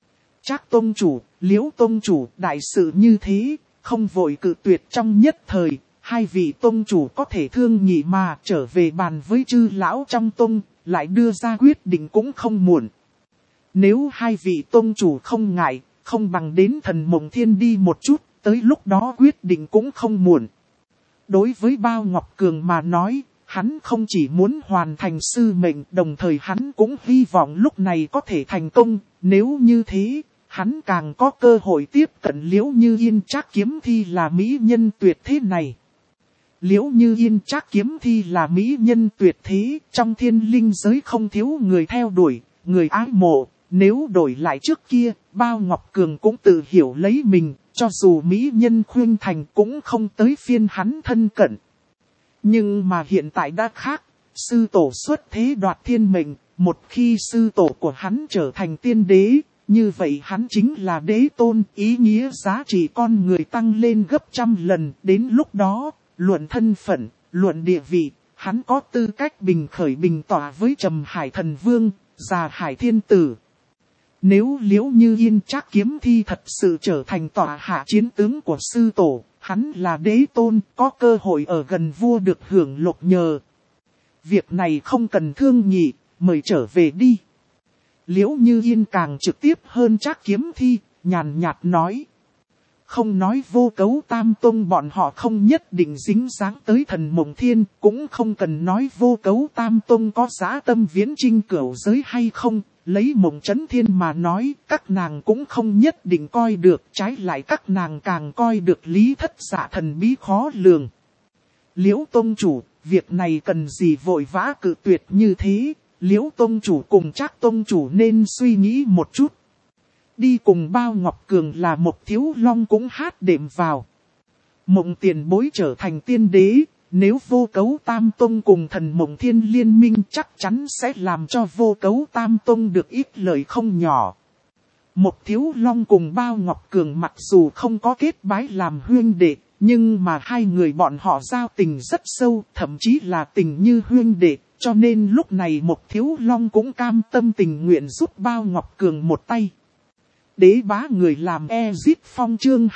Trác tông chủ, Liễu tông chủ, đại sự như thế, không vội cự tuyệt trong nhất thời, hai vị tông chủ có thể thương nghị mà trở về bàn với chư lão trong tông, lại đưa ra quyết định cũng không muộn. Nếu hai vị tông chủ không ngại, không bằng đến Thần Mộng Thiên đi một chút, tới lúc đó quyết định cũng không muộn. Đối với Bao Ngọc Cường mà nói, hắn không chỉ muốn hoàn thành sư mệnh, đồng thời hắn cũng hy vọng lúc này có thể thành công, nếu như thế, hắn càng có cơ hội tiếp cận Liễu Như Yên Trác kiếm thi là mỹ nhân tuyệt thế này. Liễu Như Yên Trác kiếm thi là mỹ nhân tuyệt thế, trong thiên linh giới không thiếu người theo đuổi, người ái mộ. Nếu đổi lại trước kia, Bao Ngọc Cường cũng tự hiểu lấy mình, cho dù mỹ nhân khuyên thành cũng không tới phiên hắn thân cận. Nhưng mà hiện tại đã khác, sư tổ xuất thế đoạt thiên mệnh, một khi sư tổ của hắn trở thành tiên đế, như vậy hắn chính là đế tôn, ý nghĩa giá trị con người tăng lên gấp trăm lần, đến lúc đó, luận thân phận, luận địa vị, hắn có tư cách bình khởi bình tỏa với Trầm Hải Thần Vương, Già Hải Thiên Tử. Nếu Liễu Như Yên Trác kiếm thi thật sự trở thành tọa hạ chiến tướng của sư tổ, hắn là đế tôn, có cơ hội ở gần vua được hưởng lộc nhờ. Việc này không cần thương nghị, mời trở về đi. Liễu Như Yên càng trực tiếp hơn Trác kiếm thi, nhàn nhạt nói. Không nói Vô Cấu Tam Tông bọn họ không nhất định dính dáng tới Thần Mộng Thiên, cũng không cần nói Vô Cấu Tam Tông có dã tâm viễn chinh cửu giới hay không. Lấy Mộng Chấn Thiên mà nói, các nàng cũng không nhất định coi được, trái lại các nàng càng coi được lý thất dạ thần bí khó lường. Liễu tông chủ, việc này cần gì vội vã cự tuyệt như thế, Liễu tông chủ cùng Trác tông chủ nên suy nghĩ một chút. Đi cùng Bao Ngọc Cường là một Thiếu Long cũng hát đệm vào. Mộng tiền bối trở thành tiên đế. Nếu Vô Cấu Tam Tông cùng Thần Mộng Thiên liên minh chắc chắn sẽ làm cho Vô Cấu Tam Tông được ít lợi không nhỏ. Một Thiếu Long cùng Bao Ngọc Cường mặc dù không có kết bái làm huynh đệ, nhưng mà hai người bọn họ giao tình rất sâu, thậm chí là tình như huynh đệ, cho nên lúc này một Thiếu Long cũng cam tâm tình nguyện giúp Bao Ngọc Cường một tay. Đế bá người làm Exit Phong chương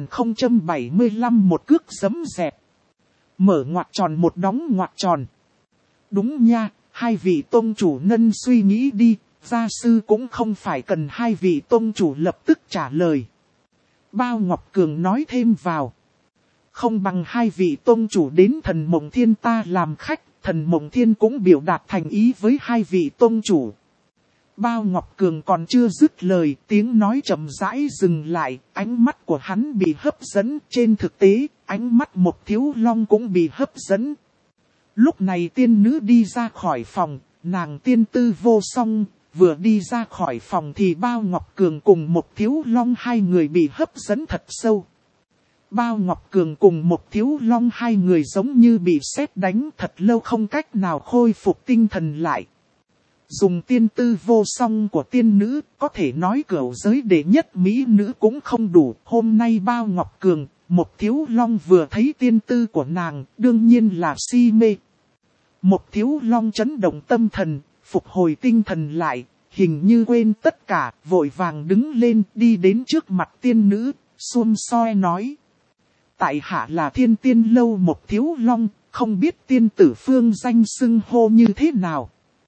2075 một cước giấm dẹp. Mở ngoặc tròn một đóng ngoặc tròn. Đúng nha, hai vị tông chủ nân suy nghĩ đi, gia sư cũng không phải cần hai vị tông chủ lập tức trả lời. Bao Ngọc Cường nói thêm vào. Không bằng hai vị tông chủ đến Thần Mộng Thiên ta làm khách, Thần Mộng Thiên cũng biểu đạt thành ý với hai vị tông chủ. Bao Ngọc Cường còn chưa dứt lời, tiếng nói chậm rãi dừng lại, ánh mắt của hắn bị hấp dẫn, trên thực tế, ánh mắt một Thiếu Long cũng bị hấp dẫn. Lúc này tiên nữ đi ra khỏi phòng, nàng tiên tư vô song, vừa đi ra khỏi phòng thì Bao Ngọc Cường cùng một Thiếu Long hai người bị hấp dẫn thật sâu. Bao Ngọc Cường cùng một Thiếu Long hai người giống như bị sét đánh thật lâu không cách nào khôi phục tinh thần lại. Dùng tiên tư vô song của tiên nữ, có thể nói cửu giới đệ nhất mỹ nữ cũng không đủ. Hôm nay Bao Ngọc Cường, một Thiếu Long vừa thấy tiên tư của nàng, đương nhiên là si mê. Một Thiếu Long chấn động tâm thần, phục hồi tinh thần lại, hình như quên tất cả, vội vàng đứng lên đi đến trước mặt tiên nữ, xuôm soi nói. Tại hạ là Thiên Tiên Lâu một Thiếu Long, không biết tiên tử phương danh xưng hô như thế nào.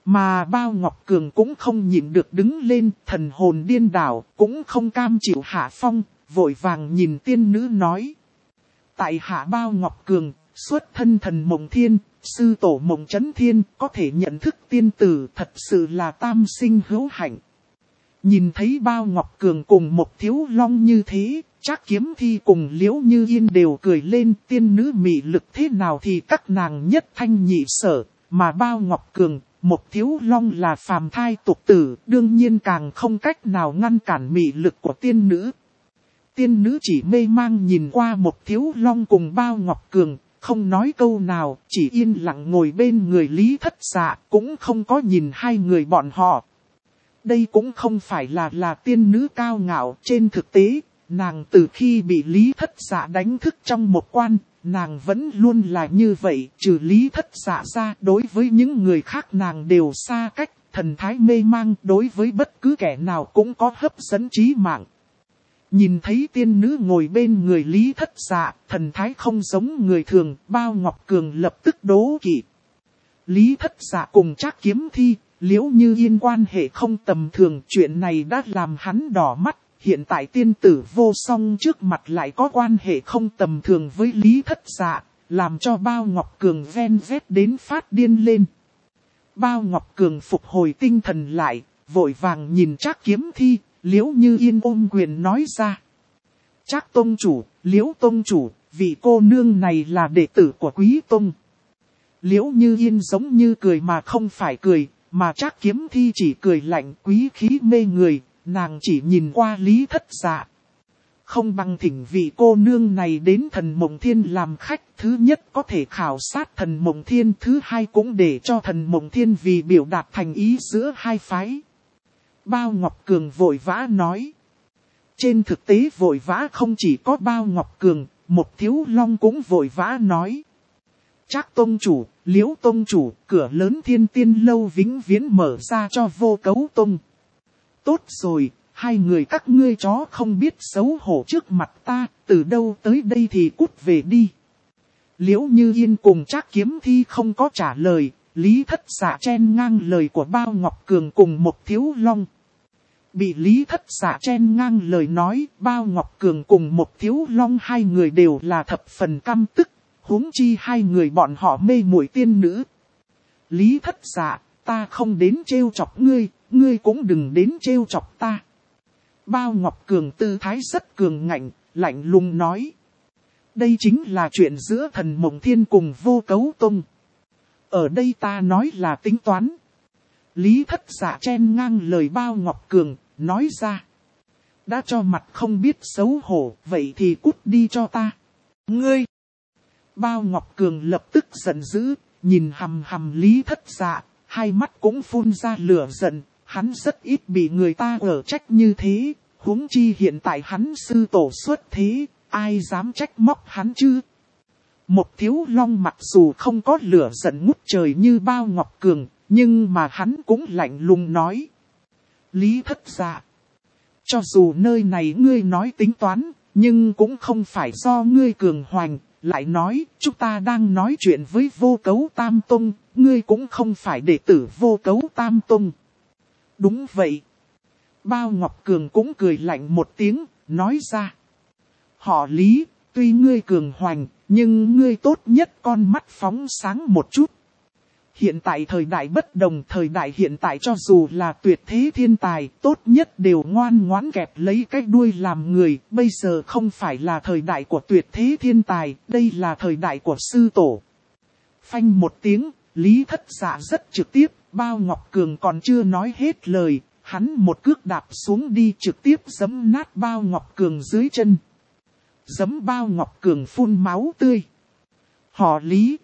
Mà Bao Ngọc Cường cũng không nhịn được đứng lên, thần hồn điên đảo, cũng không cam chịu hạ phong, vội vàng nhìn tiên nữ nói. Tại hạ Bao Ngọc Cường, xuất thân thần Mộng Thiên, sư tổ Mộng Chấn Thiên, có thể nhận thức tiên tử, thật sự là tam sinh hữu hạnh. Nhìn thấy Bao Ngọc Cường cùng một Thiếu Long như thế, Trác Kiếm Thi cùng Liễu Như Yên đều cười lên, tiên nữ mị lực thế nào thì các nàng nhất thanh nhị sở, mà Bao Ngọc Cường, một Thiếu Long là phàm thai tục tử, đương nhiên càng không cách nào ngăn cản mị lực của tiên nữ. Tiên nữ chỉ mê mang nhìn qua một Thiếu Long cùng Bao Ngọc Cường, không nói câu nào, chỉ yên lặng ngồi bên người Lý Thất Dạ, cũng không có nhìn hai người bọn họ. Đây cũng không phải là tiên nữ cao ngạo, trên thực tế, nàng từ khi bị Lý Thất Dạ đánh thức trong một quan, nàng vẫn luôn là như vậy, trừ Lý Thất Dạ ra, đối với những người khác nàng đều xa cách, thần thái mê mang, đối với bất cứ kẻ nào cũng có hấp dẫn trí mạng. Nhìn thấy tiên nữ ngồi bên người Lý Thất Dạ, thần thái không giống người thường, Bao Ngọc Cường lập tức đố kỵ. Lý Thất Dạ cùng Trác Kiếm Thi, Liễu Như Yên quan hệ không tầm thường, chuyện này đã làm hắn đỏ mắt. Hiện tại tiên tử vô song trước mặt lại có quan hệ không tầm thường với Lý Thất Dạ, làm cho Bao Ngọc Cường ven vét đến phát điên lên. Bao Ngọc Cường phục hồi tinh thần lại, vội vàng nhìn Trác Kiếm Thi, Liễu Như Yên ôm quyền nói ra. Trác tông chủ, Liễu tông chủ, vị cô nương này là đệ tử của Quý tông. Liễu Như Yên giống như cười mà không phải cười, mà Trác Kiếm Thi chỉ cười lạnh, quý khí mê người, nàng chỉ nhìn qua Lý Thất Dạ. Không bằng thỉnh vị cô nương này đến thần Mộng Thiên làm khách, thứ nhất có thể khảo sát thần Mộng Thiên, thứ hai cũng để cho thần Mộng Thiên vì biểu đạt thành ý giữa hai phái. Bao Ngọc Cường vội vã nói. Trên thực tế vội vã không chỉ có Bao Ngọc Cường, một Thiếu Long cũng vội vã nói. Trác tông chủ, Liễu tông chủ, cửa lớn Thiên Tiên lâu vĩnh viễn mở ra cho Vô Cấu tông. Tốt rồi, hai người các ngươi chó không biết xấu hổ trước mặt ta, từ đâu tới đây thì cút về đi. Liễu Như Yên cùng Trác Kiếm Thi không có trả lời, Lý Thất Dạ chen ngang lời của Bao Ngọc Cường cùng một Thiếu Long. Bị Lý Thất Dạ chen ngang lời nói, Bao Ngọc Cường cùng một Thiếu Long hai người đều là thập phần căm tức, huống chi hai người bọn họ mê muội tiên nữ. Lý Thất Dạ, ta không đến trêu chọc ngươi, ngươi cũng đừng đến trêu chọc ta. Bao Ngọc Cường tư thái rất cường ngạnh, lạnh lùng nói. Đây chính là chuyện giữa thần Mộng Thiên cùng Vô Cấu tông. Ở đây ta nói là tính toán. Lý Thất Dạ chen ngang lời Bao Ngọc Cường, nói ra. Đã cho mặt không biết xấu hổ, vậy thì cút đi cho ta. Ngươi! Bao Ngọc Cường lập tức giận dữ, nhìn hằm hằm Lý Thất Dạ, hai mắt cũng phun ra lửa giận. Hắn rất ít bị người ta ở trách như thế, huống chi hiện tại hắn sư tổ xuất thế, ai dám trách móc hắn chứ? Một Thiếu Long mặc dù không có lửa giận ngút trời như Bao Ngọc Cường, nhưng mà hắn cũng lạnh lùng nói. Lý Thất Dạ, cho dù nơi này ngươi nói tính toán, nhưng cũng không phải do ngươi cường hoành, lại nói, chúng ta đang nói chuyện với Vô Cấu Tam Tông, ngươi cũng không phải đệ tử Vô Cấu Tam Tông. Đúng vậy. Bao Ngọc Cường cũng cười lạnh một tiếng, nói ra. Họ Lý, tuy ngươi cường hoành, nhưng ngươi tốt nhất con mắt phóng sáng một chút. Hiện tại thời đại bất đồng, thời đại hiện tại cho dù là tuyệt thế thiên tài, tốt nhất đều ngoan ngoãn kẹp lấy cái đuôi làm người. Bây giờ không phải là thời đại của tuyệt thế thiên tài, đây là thời đại của sư tổ. Phanh một tiếng, Lý Thất Dạ rất trực tiếp. Bao Ngọc Cường còn chưa nói hết lời, hắn một cước đạp xuống đi trực tiếp giẫm nát Bao Ngọc Cường dưới chân. Giẫm Bao Ngọc Cường phun máu tươi. Họ Lý,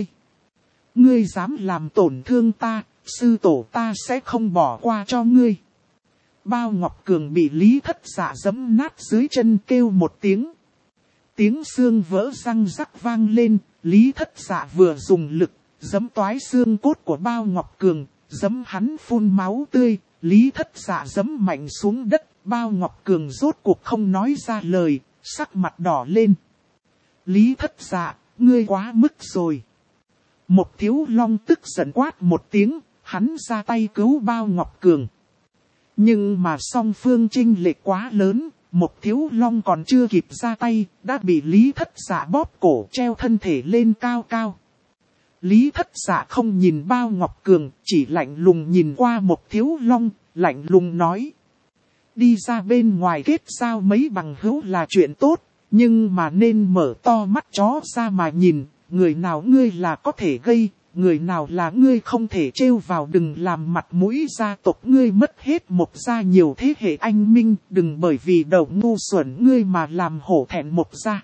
ngươi dám làm tổn thương ta, sư tổ ta sẽ không bỏ qua cho ngươi. Bao Ngọc Cường bị Lý Thất Dạ giẫm nát dưới chân kêu một tiếng. Tiếng xương vỡ răng rắc vang lên, Lý Thất Dạ vừa dùng lực. Giẫm toái xương cốt của Bao Ngọc Cường, giẫm hắn phun máu tươi, Lý Thất Dạ giẫm mạnh xuống đất, Bao Ngọc Cường rốt cuộc không nói ra lời, sắc mặt đỏ lên. Lý Thất Dạ, ngươi quá mức rồi. Một Thiếu Long tức giận quát một tiếng, hắn ra tay cứu Bao Ngọc Cường. Nhưng mà song phương chênh lệch quá lớn, Mộc Thiếu Long còn chưa kịp ra tay, đã bị Lý Thất Dạ bóp cổ treo thân thể lên cao cao. Lý Thất Dạ không nhìn Bao Ngọc Cường, chỉ lạnh lùng nhìn qua Mộc Thiếu Long, lạnh lùng nói. Đi ra bên ngoài kết giao mấy bằng hữu là chuyện tốt, nhưng mà nên mở to mắt chó ra mà nhìn, người nào ngươi là có thể gây, người nào là ngươi không thể trêu vào, đừng làm mặt mũi gia tộc ngươi mất hết Mộc gia nhiều thế hệ anh minh, đừng bởi vì đầu ngu xuẩn ngươi mà làm hổ thẹn Mộc gia.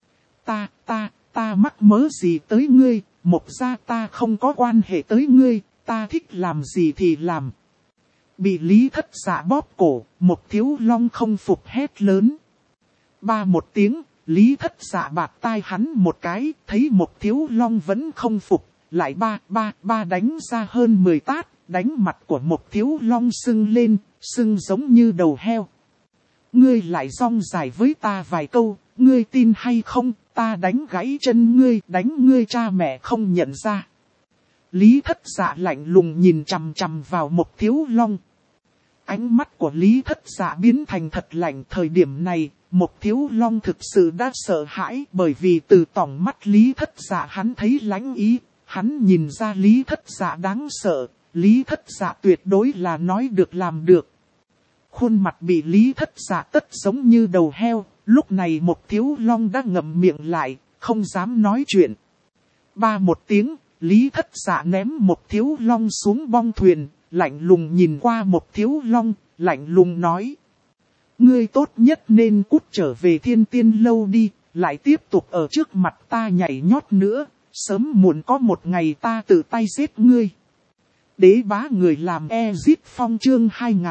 Ta mắc mớ gì tới ngươi, Mộc gia ta không có quan hệ tới ngươi, ta thích làm gì thì làm. Bị Lý Thất Dạ bóp cổ, Mộc Thiếu Long không phục hét lớn. Ba một tiếng, Lý Thất Dạ bạt tai hắn một cái, thấy Mộc Thiếu Long vẫn không phục, lại ba đánh ra hơn 10 tát, đánh mặt của Mộc Thiếu Long sưng lên, sưng giống như đầu heo. Ngươi lại rong dài với ta vài câu, ngươi tin hay không, ta đánh gãy chân ngươi, đánh ngươi cha mẹ không nhận ra. Lý Thất Dạ lạnh lùng nhìn chằm chằm vào Mộc Thiếu Long. Ánh mắt của Lý Thất Dạ biến thành thật lạnh. Thời điểm này, Mộc Thiếu Long thực sự đã sợ hãi, bởi vì từ tỏng mắt Lý Thất Dạ hắn thấy lãnh ý. Hắn nhìn ra Lý Thất Dạ đáng sợ, Lý Thất Dạ tuyệt đối là nói được làm được. Khuôn mặt bị Lý Thất Dạ tất giống như đầu heo, lúc này Mộc Thiếu Long đã ngậm miệng lại, không dám nói chuyện. Ba một tiếng, Lý Thất Dạ ném Mộc Thiếu Long xuống bong thuyền, lạnh lùng nhìn qua Mộc Thiếu Long, lạnh lùng nói. Ngươi tốt nhất nên cút trở về Thiên Tiên Lâu đi, lại tiếp tục ở trước mặt ta nhảy nhót nữa, sớm muộn có một ngày ta tự tay giết ngươi. Đế bá người làm Ezit Phong chương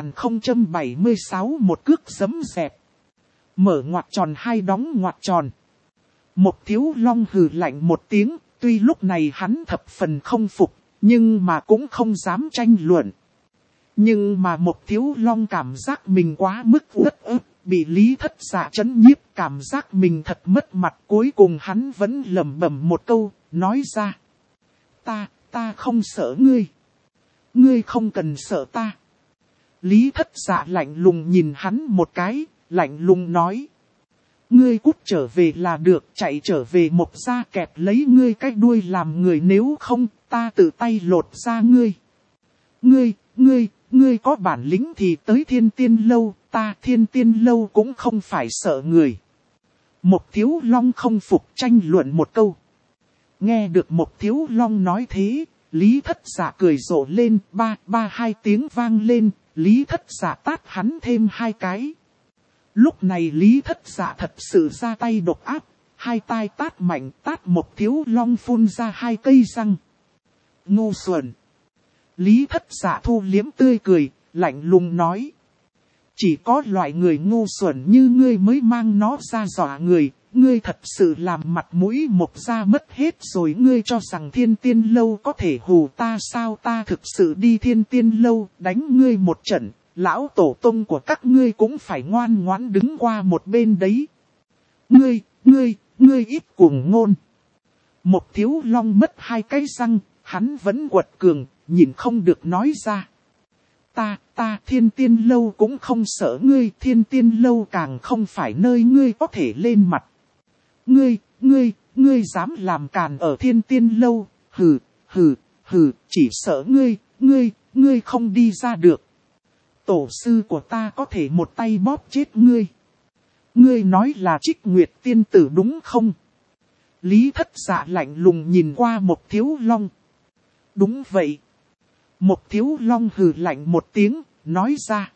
2076 một cước giấm dẹp. Mở ngoặc tròn hai đóng ngoặc tròn. Mộc Thiếu Long hừ lạnh một tiếng, tuy lúc này hắn thập phần không phục, nhưng mà cũng không dám tranh luận. Nhưng mà Mộc Thiếu Long cảm giác mình quá mức uất ức, bị Lý Thất Dạ chấn nhiếp, cảm giác mình thật mất mặt. Cuối cùng hắn vẫn lẩm bẩm một câu, nói ra. Ta không sợ ngươi. Ngươi không cần sợ ta. Lý Thất Dạ lạnh lùng nhìn hắn một cái, lạnh lùng nói. Ngươi cút trở về là được, chạy trở về Mộc gia kẹp lấy ngươi cái đuôi làm người, nếu không, ta tự tay lột ra ngươi. Ngươi có bản lĩnh thì tới Thiên Tiên Lâu, ta Thiên Tiên Lâu cũng không phải sợ người. Mộc Thiếu Long không phục tranh luận một câu. Nghe được Mộc Thiếu Long nói thế, Lý Thất Dạ cười rộ lên, hai tiếng vang lên, Lý Thất Dạ tát hắn thêm hai cái. Lúc này Lý Thất Dạ thật sự ra tay độc ác, hai tai tát mạnh, tát Mộc Thiếu Long phun ra hai cây răng. Ngu xuẩn. Lý Thất Dạ thu liếm tươi cười, lạnh lùng nói. Chỉ có loại người ngu xuẩn như ngươi mới mang nó ra dọa người, ngươi thật sự làm mặt mũi Mộc gia mất hết rồi. Ngươi cho rằng Thiên Tiên Lâu có thể hù ta sao? Ta thực sự đi Thiên Tiên Lâu đánh ngươi một trận, lão tổ tông của các ngươi cũng phải ngoan ngoãn đứng qua một bên đấy. Ngươi ít cuồng ngôn. Mộc Thiếu Long mất hai cái răng, hắn vẫn quật cường, nhìn không được nói ra. Ta Thiên Tiên Lâu cũng không sợ ngươi, Thiên Tiên Lâu càng không phải nơi ngươi có thể lên mặt. Ngươi dám làm càn ở Thiên Tiên Lâu, hừ, chỉ sợ ngươi không đi ra được. Tổ sư của ta có thể một tay bóp chết ngươi. Ngươi nói là Trích Nguyệt tiên tử đúng không? Lý Thất Dạ lạnh lùng nhìn qua Mộc Thiếu Long. Đúng vậy. Mộc Thiếu Long hừ lạnh một tiếng, nói ra.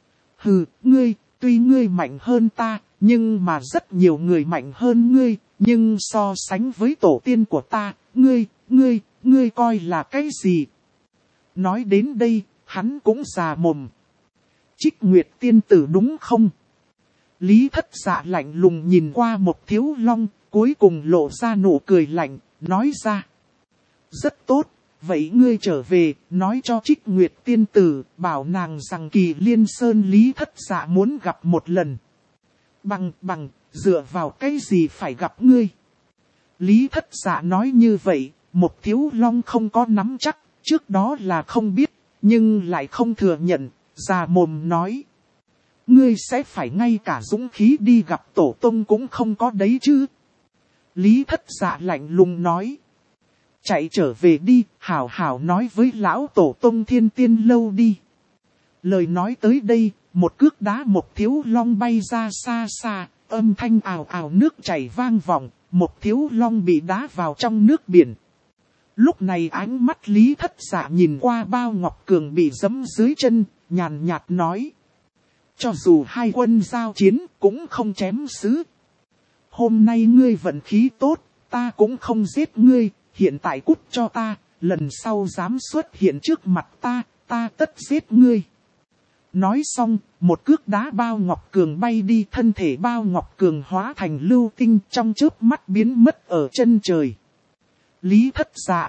Tuy ngươi mạnh hơn ta, nhưng mà rất nhiều người mạnh hơn ngươi, nhưng so sánh với tổ tiên của ta, ngươi coi là cái gì? Nói đến đây, hắn cũng già mồm. Trích Nguyệt tiên tử đúng không? Lý Thất Dạ lạnh lùng nhìn qua Mộc Thiếu Long, cuối cùng lộ ra nụ cười lạnh, nói ra. Rất tốt, vậy ngươi trở về, nói cho Trích Nguyệt tiên tử, bảo nàng rằng Kỳ Liên Sơn Lý Thất Dạ muốn gặp một lần. Bằng, dựa vào cái gì phải gặp ngươi? Lý Thất Dạ nói như vậy, Mộc Thiếu Long không có nắm chắc, Trước đó là không biết, nhưng lại không thừa nhận, già mồm nói. Ngươi sẽ phải ngay cả dũng khí đi gặp tổ tông cũng không có đấy chứ. Lý Thất Dạ lạnh lùng nói. Chạy trở về đi, hảo hảo nói với lão tổ tông Thiên Tiên Lâu đi. Lời nói tới đây, một cước đá Một Thiếu Long bay ra xa xa, âm thanh ào ào nước chảy vang vọng, Một Thiếu Long bị đá vào trong nước biển. Lúc này ánh mắt Lý Thất Dạ nhìn qua Bao Ngọc Cường bị giẫm dưới chân, nhàn nhạt nói. Cho dù hai quân giao chiến cũng không chém xứ. Hôm nay ngươi vận khí tốt, ta cũng không giết ngươi, hiện tại cút cho ta, lần sau dám xuất hiện trước mặt ta tất giết ngươi. Nói xong, một cước đá Bao Ngọc Cường bay đi, thân thể Bao Ngọc Cường hóa thành lưu tinh trong chớp mắt biến mất ở chân trời. Lý Thất Dạ,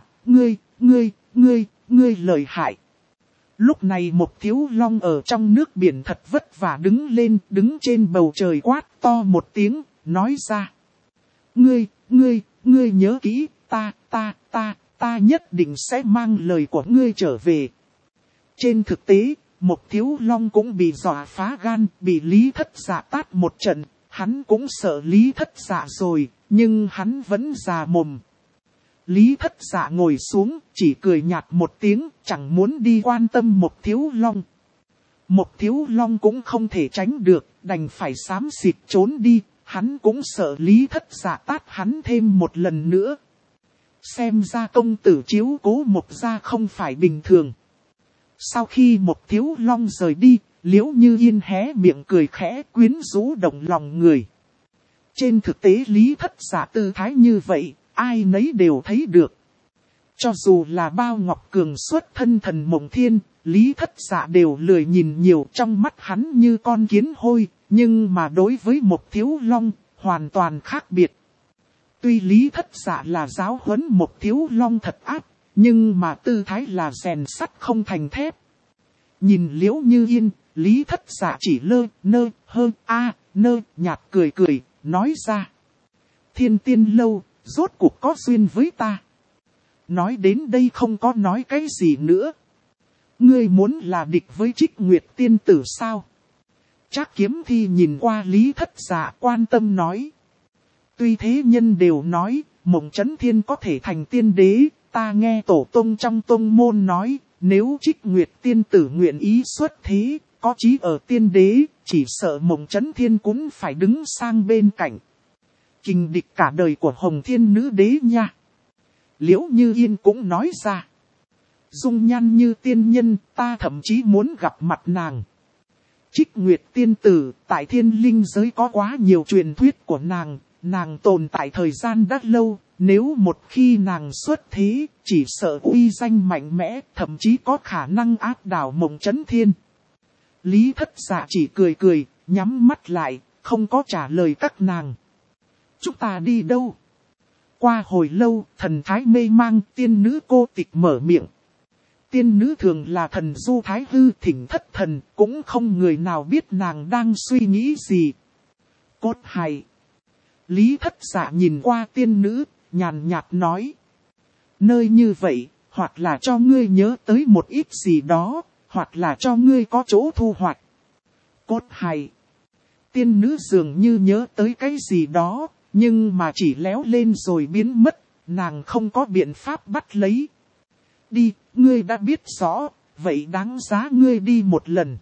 ngươi lợi hại. Lúc này Một Thiếu Long ở trong nước biển thật vất vả đứng lên, đứng trên bầu trời quát to một tiếng, nói ra. Ngươi nhớ kỹ, ta nhất định sẽ mang lời của ngươi trở về. Trên thực tế, Một Thiếu Long cũng bị dọa phá gan, bị Lý Thất Dạ tát một trận, hắn cũng sợ Lý Thất Dạ rồi, nhưng hắn vẫn già mồm. Lý Thất Dạ ngồi xuống, chỉ cười nhạt một tiếng, chẳng muốn đi quan tâm Một Thiếu Long. Một Thiếu Long cũng không thể tránh được, đành phải xám xịt trốn đi, hắn cũng sợ Lý Thất Dạ tát hắn thêm một lần nữa. Xem ra công tử chiếu cố Một gia không phải bình thường. Sau khi Một Thiếu Long rời đi, Liễu Như Yên hé miệng cười khẽ, quyến rũ động lòng người. Trên thực tế Lý Thất Dạ tư thái như vậy, ai nấy đều thấy được. Cho dù là Bao Ngọc Cường xuất thân thần mộng thiên, Lý Thất Dạ đều lười nhìn nhiều, trong mắt hắn như con kiến hôi, nhưng mà đối với Một Thiếu Long, hoàn toàn khác biệt. Tuy Lý Thất Dạ là giáo huấn Một Thiếu Long thật ác, nhưng mà tư thái là rèn sắt không thành thép. Nhìn Liễu Như Yên, Lý Thất Dạ chỉ nhạt cười, nói ra. Thiên Tiên Lâu, rốt cuộc có duyên với ta. Nói đến đây không có nói cái gì nữa. Ngươi muốn là địch với Trích Nguyệt tiên tử sao? Trác Kiếm Thi nhìn qua Lý Thất Dạ quan tâm nói. Tuy thế nhân đều nói, Mộng Chấn Thiên có thể thành tiên đế, ta nghe tổ tông trong tông môn nói, nếu Trích Nguyệt tiên tử nguyện ý xuất thế, có chí ở tiên đế, chỉ sợ Mộng Chấn Thiên cũng phải đứng sang bên cạnh. Kình địch cả đời của Hồng Thiên nữ đế nha. Liễu Như Yên cũng nói ra. Dung nhan như tiên nhân, ta thậm chí muốn gặp mặt nàng. Trích Nguyệt tiên tử, tại Thiên Linh giới có quá nhiều truyền thuyết của nàng tồn tại thời gian đã lâu, nếu một khi nàng xuất thế, chỉ sợ uy danh mạnh mẽ, thậm chí có khả năng áp đảo Mộng Chấn Thiên. Lý Thất Dạ chỉ cười, nhắm mắt lại, không có trả lời các nàng. Chúng ta đi đâu? Qua hồi lâu, thần thái mê mang, tiên nữ Cô Tịch mở miệng. Tiên nữ thường là thần du thái hư thỉnh thất thần, cũng không người nào biết nàng đang suy nghĩ gì. Cốt hay. Lý Thất Dạ nhìn qua tiên nữ, nhàn nhạt nói. Nơi như vậy, hoặc là cho ngươi nhớ tới một ít gì đó, hoặc là cho ngươi có chỗ thu hoạch. Cốt hay. Tiên nữ dường như nhớ tới cái gì đó, nhưng mà chỉ léo lên rồi biến mất, nàng không có biện pháp bắt lấy. Đi, ngươi đã biết rõ, vậy đáng giá ngươi đi một lần.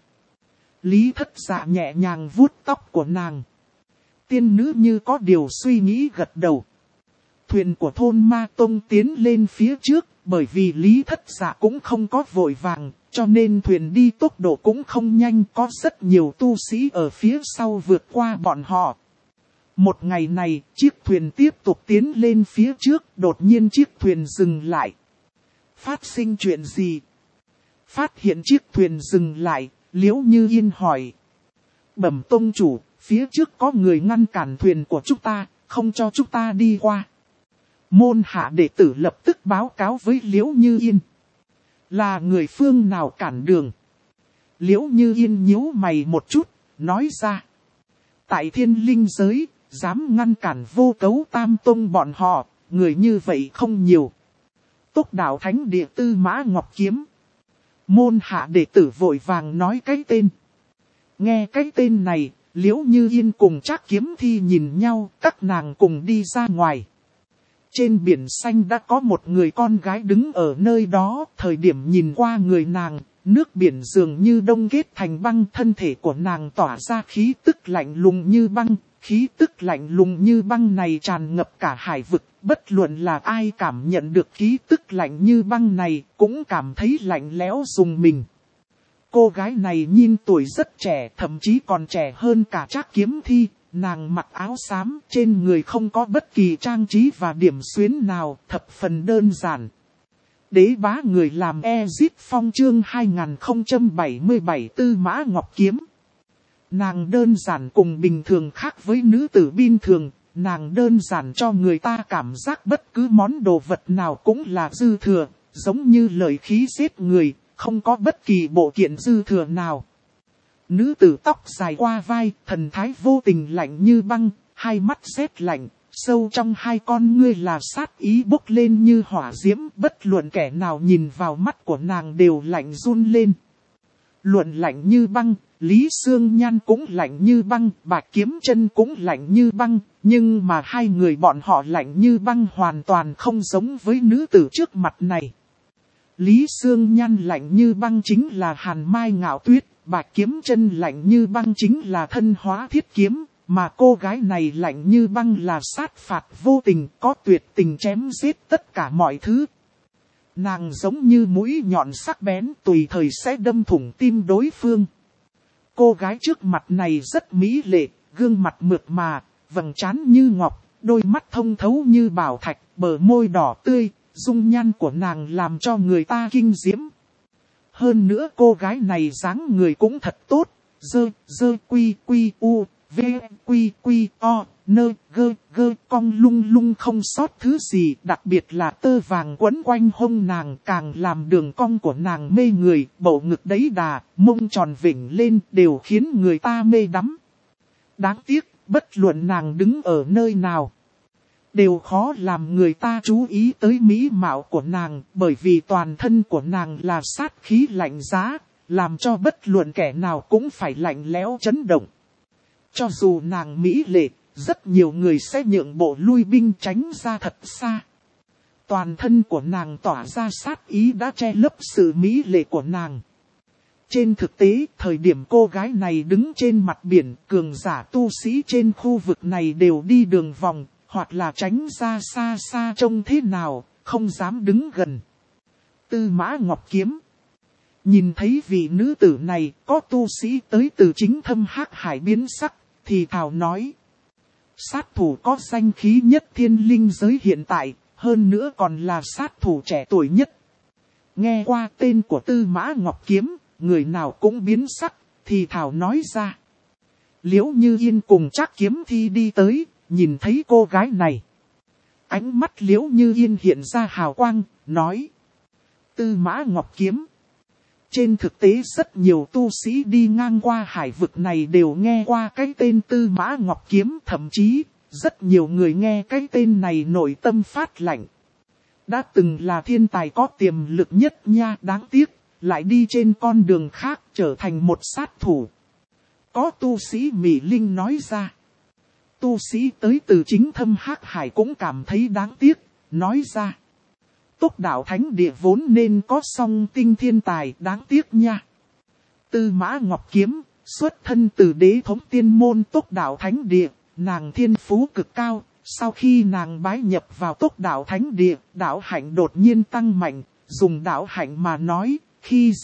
Lý Thất Dạ nhẹ nhàng vuốt tóc của nàng. Tiên nữ như có điều suy nghĩ gật đầu. Thuyền của thôn Ma Tông tiến lên phía trước, bởi vì Lý Thất Dạ cũng không có vội vàng, cho nên thuyền đi tốc độ cũng không nhanh, có rất nhiều tu sĩ ở phía sau vượt qua bọn họ. Một ngày này, chiếc thuyền tiếp tục tiến lên phía trước, đột nhiên chiếc thuyền dừng lại. Phát sinh chuyện gì? Phát hiện chiếc thuyền dừng lại, Liễu Như Yên hỏi. Bẩm tông chủ, phía trước có người ngăn cản thuyền của chúng ta, không cho chúng ta đi qua. Môn hạ đệ tử lập tức báo cáo với Liễu Như Yên. Là người phương nào cản đường? Liễu Như Yên nhíu mày một chút, nói ra. Tại Thiên Linh giới, dám ngăn cản Vô Cấu Tam Tông bọn họ, người như vậy không nhiều. Túc Đạo Thánh Địa Tư Mã Ngọc Kiếm. Môn hạ đệ tử vội vàng nói cái tên. Nghe cái tên này, Liễu Như Yên cùng Trác Kiếm Thi nhìn nhau, các nàng cùng đi ra ngoài. Trên biển xanh đã có một người con gái đứng ở nơi đó, thời điểm nhìn qua người nàng, nước biển dường như đông kết thành băng, thân thể của nàng tỏa ra khí tức lạnh lùng như băng. Khí tức lạnh lùng như băng này tràn ngập cả hải vực, bất luận là ai cảm nhận được khí tức lạnh như băng này, cũng cảm thấy lạnh lẽo rùng mình. Cô gái này nhìn tuổi rất trẻ, thậm chí còn trẻ hơn cả Trác Kiếm Thi, nàng mặc áo xám, trên người không có bất kỳ trang trí và điểm xuyến nào, thập phần đơn giản. Đế bá người làm Exit Phong chương 2077 Tư Mã Ngọc Kiếm. Nàng đơn giản cùng bình thường khác với nữ tử bình thường, nàng đơn giản cho người ta cảm giác bất cứ món đồ vật nào cũng là dư thừa, giống như lợi khí giết người, không có bất kỳ bộ kiện dư thừa nào. Nữ tử tóc dài qua vai, thần thái vô tình lạnh như băng, hai mắt rét lạnh, sâu trong hai con ngươi là sát ý bốc lên như hỏa diễm, bất luận kẻ nào nhìn vào mắt của nàng đều lạnh run lên. Luận lạnh như băng, Lý Sương Nhan cũng lạnh như băng, Bạch Kiếm Chân cũng lạnh như băng, nhưng mà hai người bọn họ lạnh như băng hoàn toàn không giống với nữ tử trước mặt này. Lý Sương Nhan lạnh như băng chính là Hàn Mai Ngạo Tuyết, Bạch Kiếm Chân lạnh như băng chính là Thân Hóa Thiết Kiếm, mà cô gái này lạnh như băng là sát phạt vô tình, có tuyệt tình chém giết tất cả mọi thứ. Nàng giống như mũi nhọn sắc bén tùy thời sẽ đâm thủng tim đối phương. Cô gái trước mặt này rất mỹ lệ, gương mặt mượt mà, vầng trán như ngọc, đôi mắt thông thấu như bảo thạch, bờ môi đỏ tươi, dung nhan của nàng làm cho người ta kinh diễm. Hơn nữa cô gái này dáng người cũng thật tốt, dơ quy quy u, v quy quy o, nơ gơ cong lung lung không sót thứ gì, đặc biệt là tơ vàng quấn quanh hông nàng càng làm đường cong của nàng mê người, bầu ngực đấy đà, mông tròn vỉnh lên đều khiến người ta mê đắm. Đáng tiếc, bất luận nàng đứng ở nơi nào, đều khó làm người ta chú ý tới mỹ mạo của nàng, bởi vì toàn thân của nàng là sát khí lạnh giá, làm cho bất luận kẻ nào cũng phải lạnh lẽo chấn động. Cho dù nàng mỹ lệ, rất nhiều người sẽ nhượng bộ lui binh tránh ra thật xa. Toàn thân của nàng tỏa ra sát ý đã che lấp sự mỹ lệ của nàng. Trên thực tế, thời điểm cô gái này đứng trên mặt biển, cường giả tu sĩ trên khu vực này đều đi đường vòng, hoặc là tránh ra xa xa trông thế nào, không dám đứng gần. Tư Mã Ngọc Kiếm. Nhìn thấy vị nữ tử này, có tu sĩ tới từ chính thâm hắc hải biến sắc, thì thào nói. Sát thủ có danh khí nhất thiên linh giới hiện tại, hơn nữa còn là sát thủ trẻ tuổi nhất. Nghe qua tên của Tư Mã Ngọc Kiếm, người nào cũng biến sắc, thì thào nói ra. Liễu Như Yên cùng Trác Kiếm Thi đi tới, nhìn thấy cô gái này. Ánh mắt Liễu Như Yên hiện ra hào quang, nói. Tư Mã Ngọc Kiếm. Trên thực tế rất nhiều tu sĩ đi ngang qua hải vực này đều nghe qua cái tên Tư Mã Ngọc Kiếm, thậm chí rất nhiều người nghe cái tên này nội tâm phát lạnh. Đã từng là thiên tài có tiềm lực nhất nha, đáng tiếc, lại đi trên con đường khác trở thành một sát thủ. Có tu sĩ Mỹ Linh nói ra. Tu sĩ tới từ chính thâm hắc hải cũng cảm thấy đáng tiếc, nói ra. Túc Đạo Thánh Địa vốn nên có song tinh thiên tài, đáng tiếc nha. Tư Mã Ngọc Kiếm, xuất thân từ đế thống tiên môn Túc Đạo Thánh Địa, nàng thiên phú cực cao. Sau khi nàng bái nhập vào Túc Đạo Thánh Địa, đạo hạnh đột nhiên tăng mạnh. Dùng đạo hạnh mà nói, khi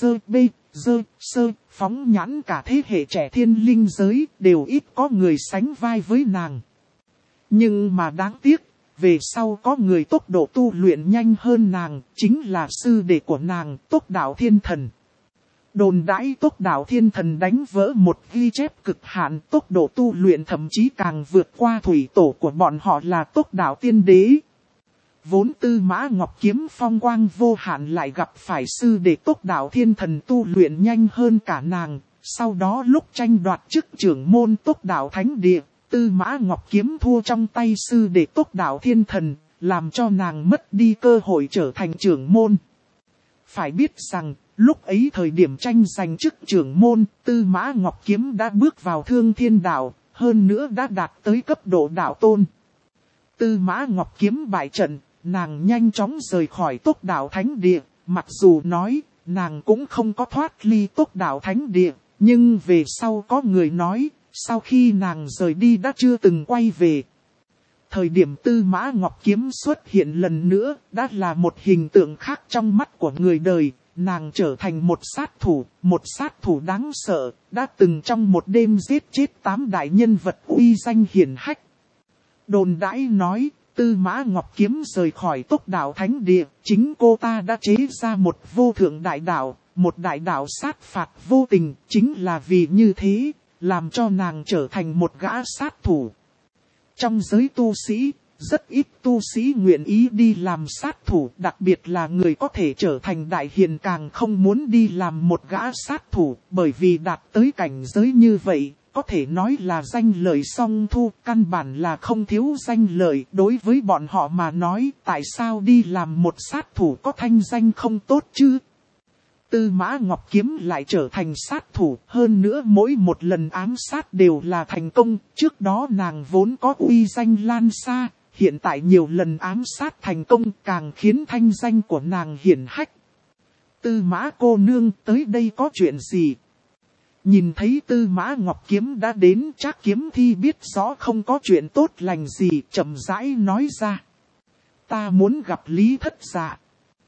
sơ phóng nhãn cả thế hệ trẻ thiên linh giới, đều ít có người sánh vai với nàng. Nhưng mà đáng tiếc, về sau có người tốc độ tu luyện nhanh hơn nàng, chính là sư đệ của nàng, Túc Đạo Thiên Thần. Đồn đãi Túc Đạo Thiên Thần đánh vỡ một ghi chép cực hạn, tốc độ tu luyện thậm chí càng vượt qua thủy tổ của bọn họ là Túc Đạo Tiên Đế. Vốn Tư Mã Ngọc Kiếm phong quang vô hạn lại gặp phải sư đệ Túc Đạo Thiên Thần tu luyện nhanh hơn cả nàng, sau đó lúc tranh đoạt chức trưởng môn Túc Đạo Thánh Địa, Tư Mã Ngọc Kiếm thua trong tay sư đệ Túc Đạo Thiên Thần, làm cho nàng mất đi cơ hội trở thành trưởng môn. Phải biết rằng, lúc ấy thời điểm tranh giành chức trưởng môn, Tư Mã Ngọc Kiếm đã bước vào Thương Thiên Đạo, hơn nữa đã đạt tới cấp độ đạo tôn. Tư Mã Ngọc Kiếm bại trận, nàng nhanh chóng rời khỏi Tốc Đạo Thánh Địa, mặc dù nói, nàng cũng không có thoát ly Tốc Đạo Thánh Địa, nhưng về sau có người nói, sau khi nàng rời đi đã chưa từng quay về. Thời điểm Tư Mã Ngọc Kiếm xuất hiện lần nữa, đã là một hình tượng khác trong mắt của người đời, nàng trở thành một sát thủ đáng sợ, đã từng trong một đêm giết chết 8 đại nhân vật uy danh hiển hách. Đồn đãi nói, Tư Mã Ngọc Kiếm rời khỏi Tốc Đạo Thánh Địa, chính cô ta đã chế ra một vô thượng đại đạo, một đại đạo sát phạt vô tình, chính là vì như thế, làm cho nàng trở thành một gã sát thủ. Trong giới tu sĩ, rất ít tu sĩ nguyện ý đi làm sát thủ, đặc biệt là người có thể trở thành đại hiền càng không muốn đi làm một gã sát thủ, bởi vì đạt tới cảnh giới như vậy, có thể nói là danh lợi song thu, căn bản là không thiếu danh lợi. Đối với bọn họ mà nói, tại sao đi làm một sát thủ có thanh danh không tốt chứ? Tư Mã Ngọc Kiếm lại trở thành sát thủ, hơn nữa mỗi một lần ám sát đều là thành công, trước đó nàng vốn có uy danh lan xa, hiện tại nhiều lần ám sát thành công càng khiến thanh danh của nàng hiển hách. Tư Mã cô nương tới đây có chuyện gì? Nhìn thấy Tư Mã Ngọc Kiếm đã đến, Trác Kiếm Thi biết rõ không có chuyện tốt lành gì, chậm rãi nói ra. Ta muốn gặp Lý Thất Dạ.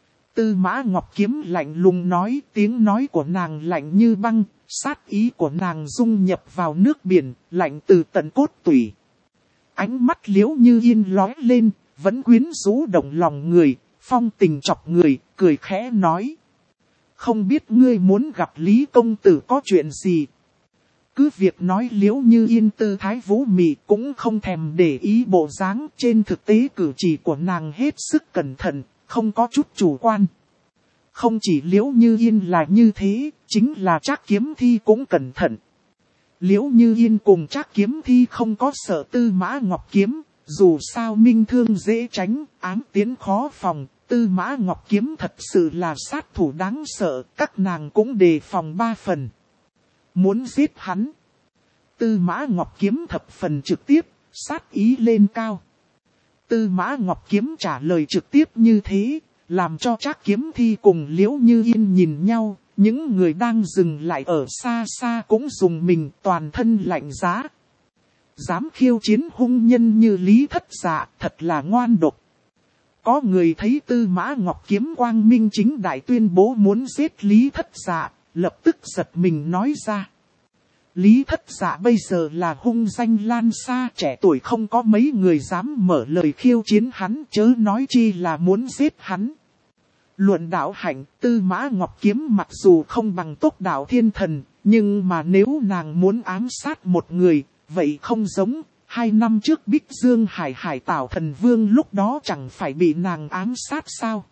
Tư Mã Ngọc Kiếm lạnh lùng nói, tiếng nói của nàng lạnh như băng, sát ý của nàng dung nhập vào nước biển, lạnh từ tận cốt tủy. Ánh mắt Liễu Như Yên lóe lên, vẫn quyến rũ động lòng người, phong tình chọc người, cười khẽ nói. Không biết ngươi muốn gặp Lý công tử có chuyện gì? Cứ việc nói Liễu Như Yên tư thái vũ mị cũng không thèm để ý bộ dáng, trên thực tế cử chỉ của nàng hết sức cẩn thận, không có chút chủ quan. Không chỉ Liễu Như Yên là như thế, chính là Trác Kiếm Thi cũng cẩn thận. Liễu Như Yên cùng Trác Kiếm Thi không có sợ Tư Mã Ngọc Kiếm, dù sao minh thương dễ tránh, ám tiến khó phòng, Tư Mã Ngọc Kiếm thật sự là sát thủ đáng sợ, các nàng cũng đề phòng 3 phần. Muốn giết hắn. Tư Mã Ngọc Kiếm thập phần trực tiếp, sát ý lên cao. Tư Mã Ngọc Kiếm trả lời trực tiếp như thế, làm cho Trác Kiếm Thi cùng Liễu Như Yên nhìn nhau, những người đang dừng lại ở xa xa cũng dùng mình toàn thân lạnh giá. Dám khiêu chiến hung nhân như Lý Thất Dạ, thật là ngoan độc. Có người thấy Tư Mã Ngọc Kiếm quang minh chính đại tuyên bố muốn giết Lý Thất Dạ, lập tức giật mình nói ra. Lý Thất Dạ bây giờ là hung danh lan xa, trẻ tuổi không có mấy người dám mở lời khiêu chiến hắn, chớ nói chi là muốn giết hắn. Luận đạo hạnh, Tư Mã Ngọc Kiếm mặc dù không bằng Tốc Đạo Thiên Thần, nhưng mà nếu nàng muốn ám sát một người, vậy không giống. 2 năm trước Bích Dương Hải Tảo Thần Vương lúc đó chẳng phải bị nàng ám sát sao?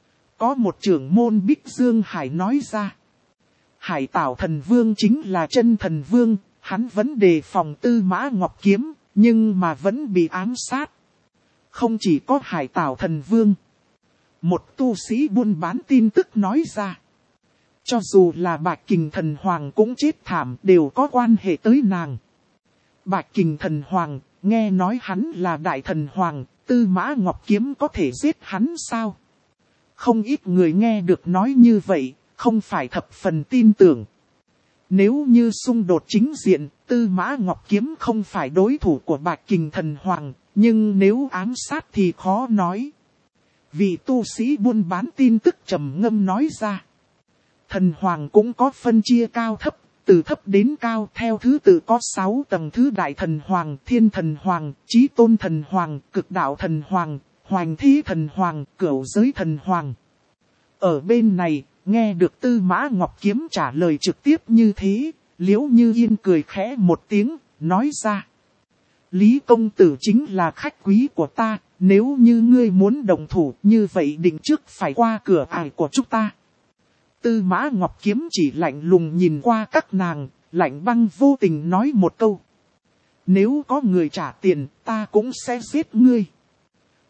Có một trưởng môn Bích Dương Hải nói ra. Hải Tảo Thần Vương chính là chân thần vương, hắn vẫn đề phòng Tư Mã Ngọc Kiếm, nhưng mà vẫn bị ám sát. Không chỉ có Hải Tảo Thần Vương. Một tu sĩ buôn bán tin tức nói ra. Cho dù là Bạch Kình Thần Hoàng cũng chết thảm, đều có quan hệ tới nàng. Bạch Kình Thần Hoàng, nghe nói hắn là Đại Thần Hoàng, Tư Mã Ngọc Kiếm có thể giết hắn sao? Không ít người nghe được nói như vậy, không phải thập phần tin tưởng. Nếu như xung đột chính diện, Tư Mã Ngọc Kiếm không phải đối thủ của Bạch Kình Thần Hoàng, nhưng nếu ám sát thì khó nói. Vị tu sĩ buôn bán tin tức trầm ngâm nói ra. Thần Hoàng cũng có phân chia cao thấp, từ thấp đến cao theo thứ tự có 6 tầng thứ Đại Thần Hoàng, Thiên Thần Hoàng, Chí Tôn Thần Hoàng, Cực Đạo Thần Hoàng, Hoành Thí Thần Hoàng, Cửu Giới Thần Hoàng. Ở bên này, nghe được Tư Mã Ngọc Kiếm trả lời trực tiếp như thế, Liễu Như Yên cười khẽ một tiếng, nói ra. Lý công tử chính là khách quý của ta, nếu như ngươi muốn đồng thủ như vậy định trước phải qua cửa ải của chúng ta. Tư Mã Ngọc Kiếm chỉ lạnh lùng nhìn qua các nàng, lạnh băng vô tình nói một câu. Nếu có người trả tiền, ta cũng sẽ giết ngươi.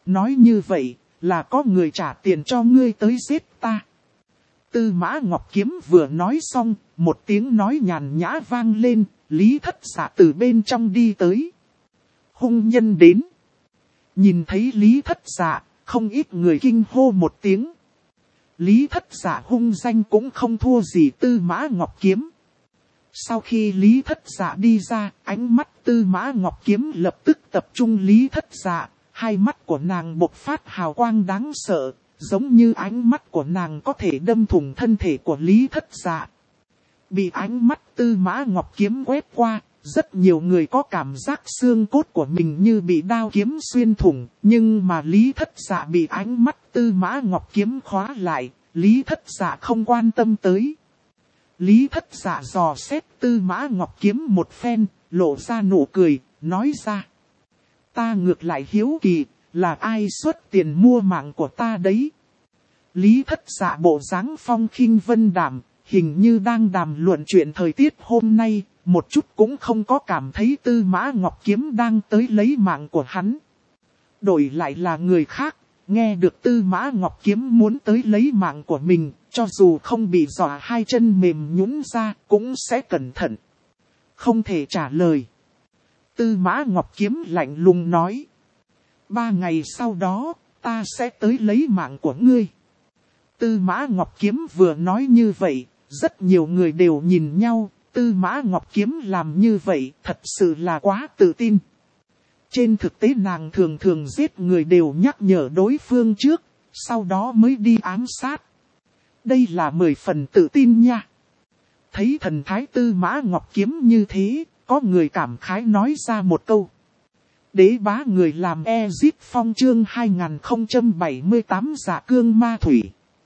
nói như vậy, là có người trả tiền cho ngươi tới giết ta. Tư Mã Ngọc Kiếm vừa nói xong, một tiếng nói nhàn nhã vang lên, Lý Thất Dạ từ bên trong đi tới. Hung nhân đến. Nhìn thấy Lý Thất Dạ, không ít người kinh hô một tiếng. Lý Thất Dạ hung danh cũng không thua gì Tư Mã Ngọc Kiếm. Sau khi Lý Thất Dạ đi ra, ánh mắt Tư Mã Ngọc Kiếm lập tức tập trung Lý Thất Dạ. Hai mắt của nàng bộc phát hào quang đáng sợ, giống như ánh mắt của nàng có thể đâm thủng thân thể của Lý Thất Dạ. Bị ánh mắt Tư Mã Ngọc Kiếm quét qua, rất nhiều người có cảm giác xương cốt của mình như bị đao kiếm xuyên thủng, nhưng mà Lý Thất Dạ bị ánh mắt Tư Mã Ngọc Kiếm khóa lại, Lý Thất Dạ không quan tâm tới. Lý Thất Dạ dò xét Tư Mã Ngọc Kiếm một phen, lộ ra nụ cười, nói ra. Ta ngược lại hiếu kỳ, là ai xuất tiền mua mạng của ta đấy? Lý Thất Dạ bộ dáng phong khinh vân đạm, hình như đang đàm luận chuyện thời tiết hôm nay, một chút cũng không có cảm thấy Tư Mã Ngọc Kiếm đang tới lấy mạng của hắn. Đổi lại là người khác, nghe được Tư Mã Ngọc Kiếm muốn tới lấy mạng của mình, cho dù không bị dọa hai chân mềm nhũn ra, cũng sẽ cẩn thận. Không thể trả lời. Tư Mã Ngọc Kiếm lạnh lùng nói. 3 ngày sau đó, ta sẽ tới lấy mạng của ngươi. Tư Mã Ngọc Kiếm vừa nói như vậy, rất nhiều người đều nhìn nhau. Tư Mã Ngọc Kiếm làm như vậy, thật sự là quá tự tin. Trên thực tế nàng thường thường giết người đều nhắc nhở đối phương trước, sau đó mới đi ám sát. Đây là 10 phần tự tin nha. Thấy thần thái Tư Mã Ngọc Kiếm như thế, có người cảm khái nói ra một câu. Đế bá người làm Exit Phong chương 2078 Dạ Cương Ma Thủy.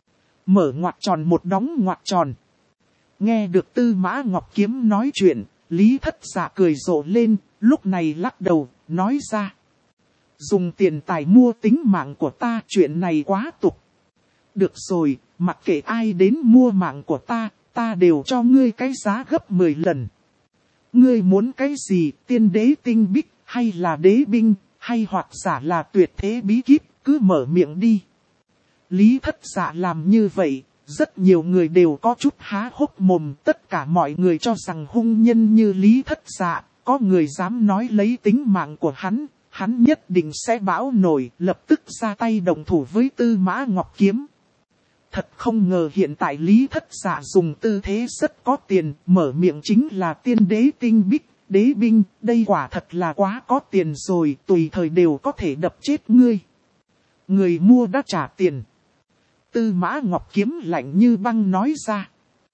Mở ngoặc tròn một đóng ngoặc tròn. Nghe được Tư Mã Ngọc Kiếm nói chuyện, Lý Thất Dạ cười rộ lên, lúc này lắc đầu, nói ra. Dùng tiền tài mua tính mạng của ta, chuyện này quá tục. Được rồi, mặc kệ ai đến mua mạng của ta, ta đều cho ngươi cái giá gấp 10 lần. Ngươi muốn cái gì, tiên đế tinh bích, hay là đế binh, hay hoặc giả là tuyệt thế bí kíp, cứ mở miệng đi. Lý Thất Dạ làm như vậy, rất nhiều người đều có chút há hốc mồm, tất cả mọi người cho rằng hung nhân như Lý Thất Dạ, có người dám nói lấy tính mạng của hắn nhất định sẽ bão nổi, lập tức ra tay động thủ với Tư Mã Ngọc Kiếm. Thật không ngờ hiện tại Lý Thất Dạ dùng tư thế rất có tiền, mở miệng chính là tiên đế tinh bích, đế binh, đây quả thật là quá có tiền rồi, tùy thời đều có thể đập chết ngươi. Người mua đã trả tiền. Tư Mã Ngọc Kiếm lạnh như băng nói ra.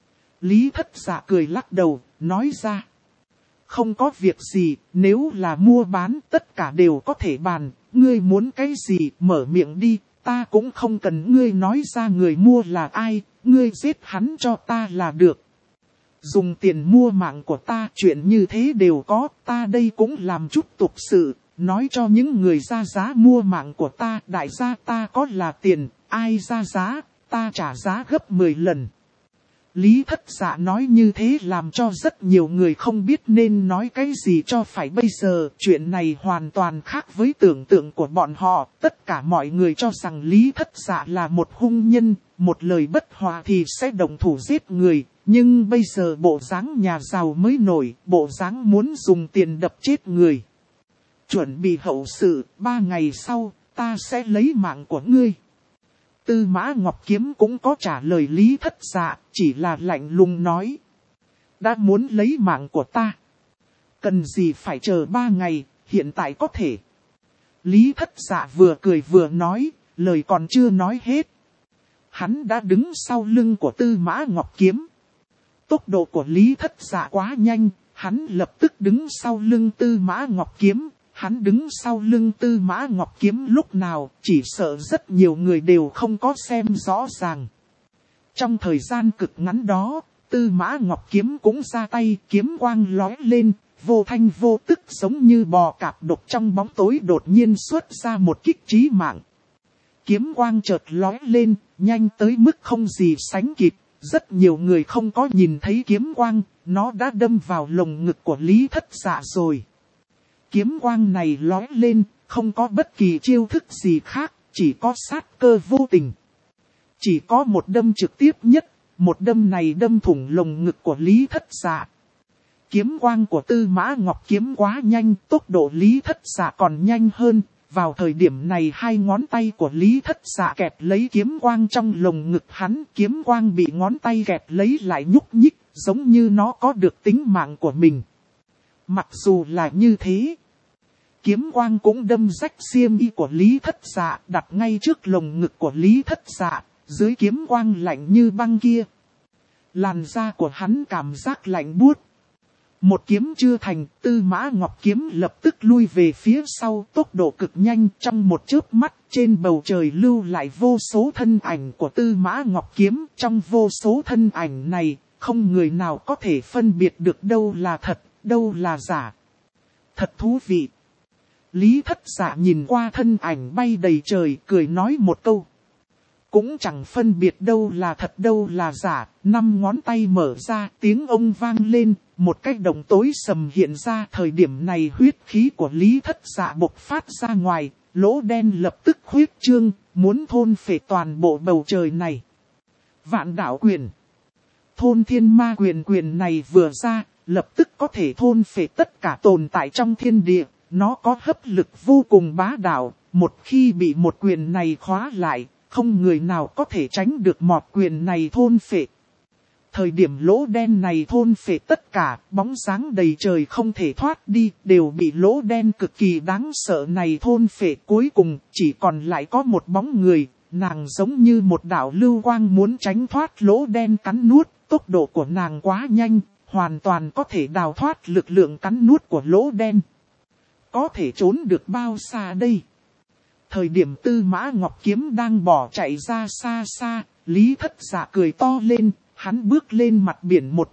Lý Thất Dạ cười lắc đầu, nói ra. Không có việc gì, nếu là mua bán tất cả đều có thể bàn, ngươi muốn cái gì mở miệng đi. Ta cũng không cần ngươi nói ra người mua là ai, ngươi giết hắn cho ta là được. Dùng tiền mua mạng của ta, chuyện như thế đều có, ta đây cũng làm chút tục sự, nói cho những người ra giá mua mạng của ta, đại gia ta có là tiền, ai ra giá, ta trả giá gấp 10 lần. Lý Thất Dạ nói như thế làm cho rất nhiều người không biết nên nói cái gì cho phải bây giờ. Chuyện này hoàn toàn khác với tưởng tượng của bọn họ. Tất cả mọi người cho rằng Lý Thất Dạ là một hung nhân, một lời bất hòa thì sẽ động thủ giết người. Nhưng bây giờ bộ dáng nhà giàu mới nổi, bộ dáng muốn dùng tiền đập chết người. Chuẩn bị hậu sự, 3 ngày sau, ta sẽ lấy mạng của ngươi. Tư Mã Ngọc Kiếm cũng có trả lời Lý Thất Dạ, chỉ là lạnh lùng nói. Đã muốn lấy mạng của ta. Cần gì phải chờ 3 ngày, hiện tại có thể. Lý Thất Dạ vừa cười vừa nói, lời còn chưa nói hết. Hắn đã đứng sau lưng của Tư Mã Ngọc Kiếm. Tốc độ của Lý Thất Dạ quá nhanh, hắn lập tức đứng sau lưng Tư Mã Ngọc Kiếm. Hắn đứng sau lưng Tư Mã Ngọc Kiếm lúc nào, chỉ sợ rất nhiều người đều không có xem rõ ràng. Trong thời gian cực ngắn đó, Tư Mã Ngọc Kiếm cũng ra tay, kiếm quang lóe lên, vô thanh vô tức giống như bò cạp độc trong bóng tối đột nhiên xuất ra một kích chí mạng. Kiếm quang chợt lóe lên, nhanh tới mức không gì sánh kịp, rất nhiều người không có nhìn thấy kiếm quang, nó đã đâm vào lồng ngực của Lý Thất Dạ rồi. Kiếm quang này lóe lên, không có bất kỳ chiêu thức gì khác, chỉ có sát cơ vô tình. Chỉ có một đâm trực tiếp nhất, một đâm này đâm thủng lồng ngực của Lý Thất Dạ. Kiếm quang của Tư Mã Ngọc Kiếm quá nhanh, tốc độ Lý Thất Dạ còn nhanh hơn. Vào thời điểm này hai ngón tay của Lý Thất Dạ kẹp lấy kiếm quang trong lồng ngực hắn, kiếm quang bị ngón tay kẹp lấy lại nhúc nhích, giống như nó có được tính mạng của mình. Mặc dù là như thế, kiếm quang cũng đâm rách xiêm y của Lý Thất Dạ, đặt ngay trước lồng ngực của Lý Thất Dạ, dưới kiếm quang lạnh như băng kia. Làn da của hắn cảm giác lạnh buốt. Một kiếm chưa thành, Tư Mã Ngọc Kiếm lập tức lui về phía sau, tốc độ cực nhanh, trong một chớp mắt trên bầu trời lưu lại vô số thân ảnh của Tư Mã Ngọc Kiếm. Trong vô số thân ảnh này, không người nào có thể phân biệt được đâu là thật, đâu là giả. Thật thú vị. Lý Thất Dạ nhìn qua thân ảnh bay đầy trời, cười nói một câu. Cũng chẳng phân biệt đâu là thật đâu là giả, 5 ngón tay mở ra, tiếng ông vang lên, một cái đồng tối sầm hiện ra. Thời điểm này huyết khí của Lý Thất Dạ bộc phát ra ngoài, lỗ đen lập tức khuyết trương, muốn thôn phệ toàn bộ bầu trời này. Vạn Đạo Quyền. Thôn Thiên Ma Quyền, quyền này vừa ra, lập tức có thể thôn phệ tất cả tồn tại trong thiên địa. Nó có hấp lực vô cùng bá đạo, một khi bị một quyền này khóa lại, không người nào có thể tránh được mọt quyền này thôn phệ. Thời điểm lỗ đen này thôn phệ tất cả, bóng sáng đầy trời không thể thoát đi, đều bị lỗ đen cực kỳ đáng sợ này thôn phệ. Cuối cùng chỉ còn lại có một bóng người, nàng giống như một đạo lưu quang muốn tránh thoát lỗ đen cắn nuốt. Tốc độ của nàng quá nhanh, hoàn toàn có thể đào thoát lực lượng cắn nuốt của lỗ đen. Có thể trốn được bao xa đây? Thời điểm Tư Mã Ngọc Kiếm đang bỏ chạy ra xa xa, Lý Thất Dạ cười to lên, hắn bước lên mặt biển một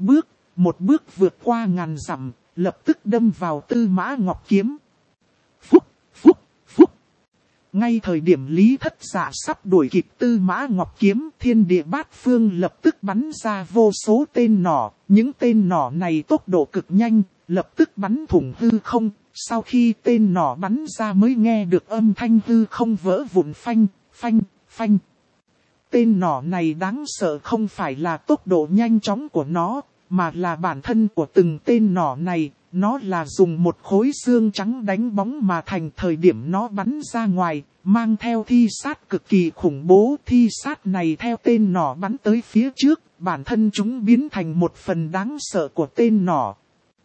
bước vượt qua ngàn dặm, lập tức đâm vào Tư Mã Ngọc Kiếm. Phúc, phúc, phúc. Ngay thời điểm Lý Thất Dạ sắp đuổi kịp Tư Mã Ngọc Kiếm, thiên địa bát phương lập tức bắn ra vô số tên nỏ, những tên nỏ này tốc độ cực nhanh, lập tức bắn thủng hư không. Sau khi tên nỏ bắn ra mới nghe được âm thanh hư không vỡ vụn phanh, phanh, phanh. Tên nỏ này đáng sợ không phải là tốc độ nhanh chóng của nó, mà là bản thân của từng tên nỏ này. Nó là dùng một khối xương trắng đánh bóng mà thành. Thời điểm nó bắn ra ngoài, mang theo thi sát cực kỳ khủng bố. Thi sát này theo tên nỏ bắn tới phía trước, bản thân chúng biến thành một phần đáng sợ của tên nỏ.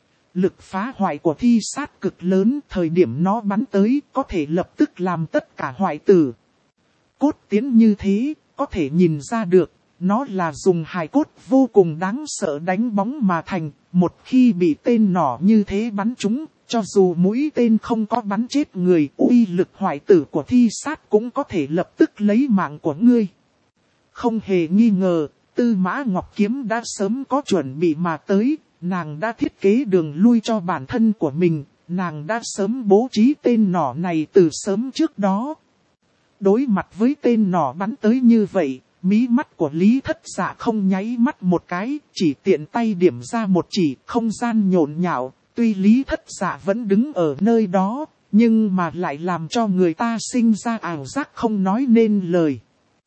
Lực phá hoại của thi sát cực lớn, thời điểm nó bắn tới có thể lập tức làm tất cả hoại tử. Cốt tiến như thế, có thể nhìn ra được, nó là dùng hài cốt vô cùng đáng sợ đánh bóng mà thành. Một khi bị tên nỏ như thế bắn trúng, cho dù mũi tên không có bắn chết người, uy lực hoại tử của thi sát cũng có thể lập tức lấy mạng của ngươi. Không hề nghi ngờ, Tư Mã Ngọc Kiếm đã sớm có chuẩn bị mà tới. Nàng đã thiết kế đường lui cho bản thân của mình, nàng đã sớm bố trí tên nỏ này từ sớm trước đó. Đối mặt với tên nỏ bắn tới như vậy, mí mắt của Lý Thất Dạ không nháy mắt một cái, chỉ tiện tay điểm ra một chỉ, không gian nhộn nhạo. Tuy Lý Thất Dạ vẫn đứng ở nơi đó, nhưng mà lại làm cho người ta sinh ra ảo giác không nói nên lời.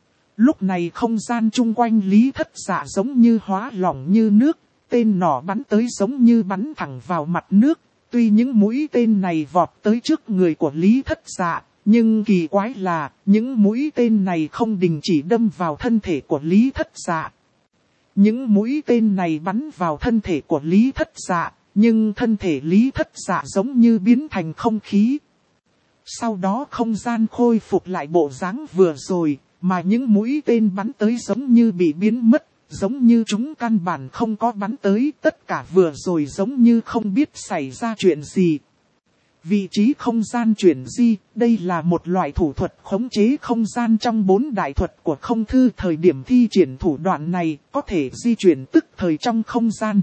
Lúc này không gian chung quanh Lý Thất Dạ giống như hóa lỏng như nước. Tên nỏ bắn tới giống như bắn thẳng vào mặt nước. Tuy những mũi tên này vọt tới trước người của Lý Thất Dạ, nhưng kỳ quái là những mũi tên này không đình chỉ đâm vào thân thể của Lý Thất Dạ. Những mũi tên này bắn vào thân thể của Lý Thất Dạ, nhưng thân thể Lý Thất Dạ giống như biến thành không khí. Sau đó không gian khôi phục lại bộ dáng vừa rồi, mà những mũi tên bắn tới giống như bị biến mất. Giống như chúng căn bản không có bắn tới, tất cả vừa rồi giống như không biết xảy ra chuyện gì. Vị trí không gian chuyển di, đây là một loại thủ thuật khống chế không gian trong 4 đại thuật của Không Thư. Thời điểm thi triển thủ đoạn này, có thể di chuyển tức thời trong không gian.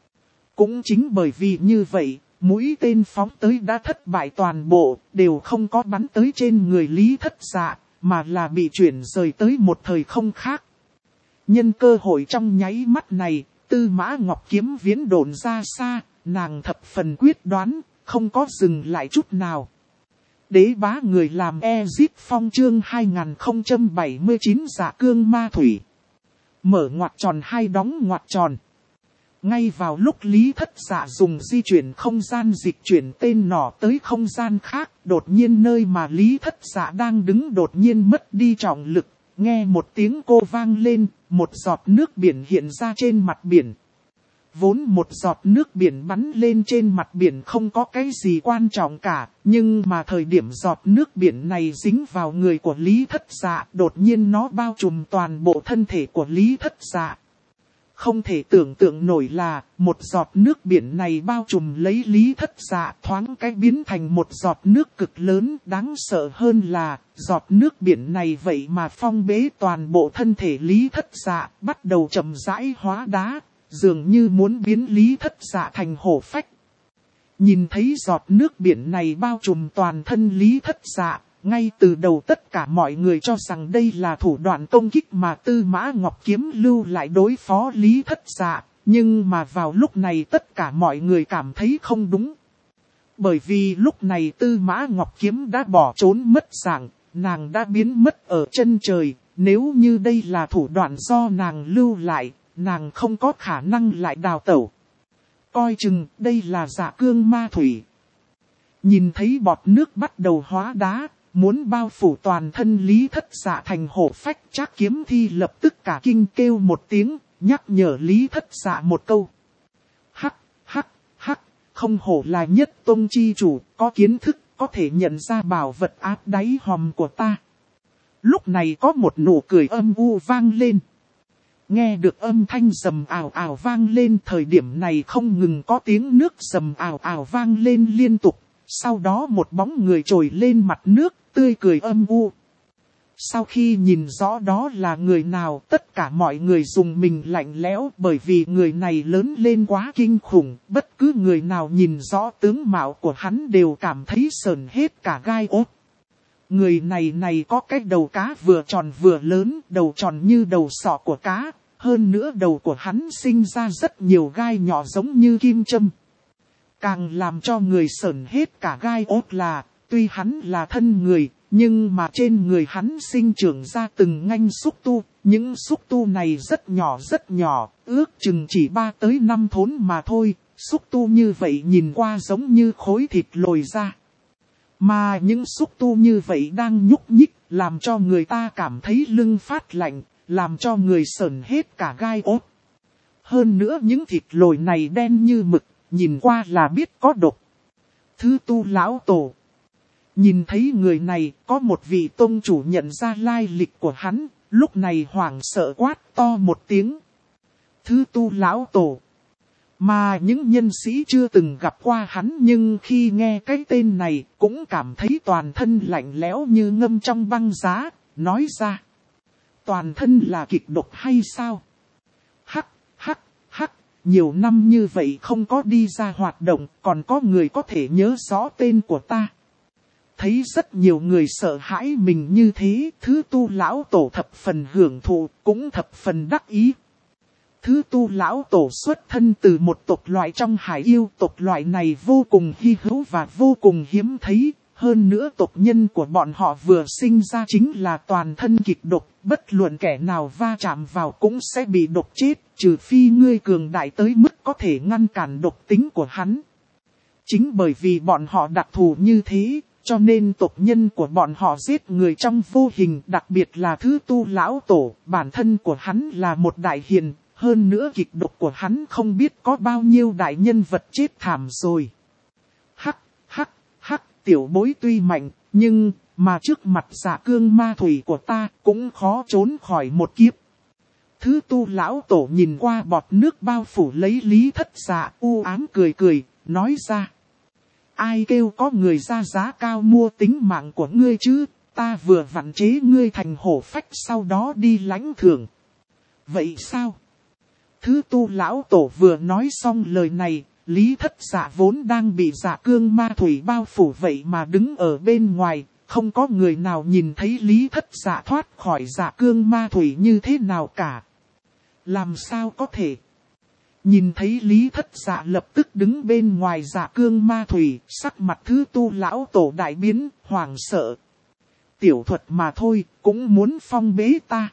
Cũng chính bởi vì như vậy, mũi tên phóng tới đã thất bại toàn bộ, đều không có bắn tới trên người Lý Thất Dạ, mà là bị chuyển rời tới một thời không khác. Nhân cơ hội trong nháy mắt này, Tư Mã Ngọc Kiếm viễn độn ra xa, nàng thập phần quyết đoán, không có dừng lại chút nào. Đế bá người làm Ezip Phong chương 2079 Dạ Cương Ma Thủy. Mở ngoặc tròn hai đóng ngoặc tròn. Ngay vào lúc Lý Thất Dạ dùng di chuyển không gian dịch chuyển tên nỏ tới không gian khác, đột nhiên nơi mà Lý Thất Dạ đang đứng đột nhiên mất đi trọng lực, nghe một tiếng cô vang lên, một giọt nước biển hiện ra trên mặt biển. Vốn một giọt nước biển bắn lên trên mặt biển không có cái gì quan trọng cả, nhưng mà thời điểm giọt nước biển này dính vào người của Lý Thất Dạ, đột nhiên nó bao trùm toàn bộ thân thể của Lý Thất Dạ. Không thể tưởng tượng nổi là, một giọt nước biển này bao trùm lấy Lý Thất Dạ thoáng cái biến thành một giọt nước cực lớn. Đáng sợ hơn là, giọt nước biển này vậy mà phong bế toàn bộ thân thể Lý Thất Dạ, bắt đầu chậm rãi hóa đá, dường như muốn biến Lý Thất Dạ thành hổ phách. Nhìn thấy giọt nước biển này bao trùm toàn thân Lý Thất Dạ, ngay từ đầu tất cả mọi người cho rằng đây là thủ đoạn công kích mà Tư Mã Ngọc Kiếm lưu lại đối phó Lý Thất Dạ, nhưng mà vào lúc này tất cả mọi người cảm thấy không đúng. Bởi vì lúc này Tư Mã Ngọc Kiếm đã bỏ trốn mất dạng, nàng đã biến mất ở chân trời, nếu như đây là thủ đoạn do nàng lưu lại, nàng không có khả năng lại đào tẩu. Coi chừng đây là Dạ Cương Ma Thủy. Nhìn thấy bọt nước bắt đầu hóa đá, muốn bao phủ toàn thân Lý Thất Dạ thành hổ phách, Trác Kiếm Thi lập tức cả kinh kêu một tiếng, nhắc nhở Lý Thất Dạ một câu. Hắc, hắc, hắc, không hổ là nhất tông chi chủ, có kiến thức, có thể nhận ra bảo vật áp đáy hòm của ta. Lúc này có một nụ cười âm u vang lên. Nghe được âm thanh rầm ào ào vang lên, thời điểm này không ngừng có tiếng nước rầm ào ào vang lên liên tục. Sau đó một bóng người trồi lên mặt nước, tươi cười âm u. Sau khi nhìn rõ đó là người nào, tất cả mọi người dùng mình lạnh lẽo, bởi vì người này lớn lên quá kinh khủng, bất cứ người nào nhìn rõ tướng mạo của hắn đều cảm thấy sởn hết cả gai ốt. Người này có cái đầu cá vừa tròn vừa lớn, đầu tròn như đầu sọ của cá, hơn nữa đầu của hắn sinh ra rất nhiều gai nhỏ giống như kim châm. Càng làm cho người sởn hết cả gai ốt là, tuy hắn là thân người, nhưng mà trên người hắn sinh trưởng ra từng nganh xúc tu, những xúc tu này rất nhỏ, ước chừng chỉ 3 tới 5 thốn mà thôi, xúc tu như vậy nhìn qua giống như khối thịt lồi ra. Mà những xúc tu như vậy đang nhúc nhích, làm cho người ta cảm thấy lưng phát lạnh, làm cho người sởn hết cả gai ốt. Hơn nữa những thịt lồi này đen như mực, nhìn qua là biết có độc. Thứ Tu lão tổ. Nhìn thấy người này, có một vị tông chủ nhận ra lai lịch của hắn, lúc này hoảng sợ quát to một tiếng. Thứ Tu lão tổ. Mà những nhân sĩ chưa từng gặp qua hắn nhưng khi nghe cái tên này cũng cảm thấy toàn thân lạnh lẽo như ngâm trong băng giá, nói ra. Toàn thân là kịch độc hay sao? Hắc, hắc, hắc, nhiều năm như vậy không có đi ra hoạt động, còn có người có thể nhớ rõ tên của ta. Thấy rất nhiều người sợ hãi mình như thế, Thứ Tu lão tổ thập phần hưởng thụ, cũng thập phần đắc ý. Thứ Tu lão tổ xuất thân từ một tộc loại trong hải yêu, tộc loại này vô cùng hy hữu và vô cùng hiếm thấy. Hơn nữa tộc nhân của bọn họ vừa sinh ra chính là toàn thân kịch độc, bất luận kẻ nào va chạm vào cũng sẽ bị độc chết, trừ phi ngươi cường đại tới mức có thể ngăn cản độc tính của hắn. Chính bởi vì bọn họ đặc thù như thế, cho nên tộc nhân của bọn họ giết người trong vô hình, đặc biệt là Thứ Tu lão tổ, bản thân của hắn là một đại hiền, hơn nữa kịch độc của hắn không biết có bao nhiêu đại nhân vật chết thảm rồi. Hắc, hắc, hắc, tiểu bối tuy mạnh, nhưng mà trước mặt Dạ Cương Ma Thủy của ta cũng khó trốn khỏi một kiếp. Thứ Tu lão tổ nhìn qua bọt nước bao phủ lấy Lý Thất Dạ, u ám cười cười, nói ra. Ai kêu có người ra giá cao mua tính mạng của ngươi chứ, ta vừa vặn chế ngươi thành hổ phách sau đó đi lãnh thưởng. Vậy sao? Thứ Tu lão tổ vừa nói xong lời này, Lý Thất Dạ vốn đang bị Dạ Cương Ma Thủy bao phủ vậy mà đứng ở bên ngoài, không có người nào nhìn thấy Lý Thất Dạ thoát khỏi Dạ Cương Ma Thủy như thế nào cả. Làm sao có thể? Nhìn thấy Lý Thất Dạ lập tức đứng bên ngoài Dạ Cương Ma Thủy, sắc mặt Thứ Tu lão tổ đại biến, hoảng sợ. Tiểu thuật mà thôi, cũng muốn phong bế ta.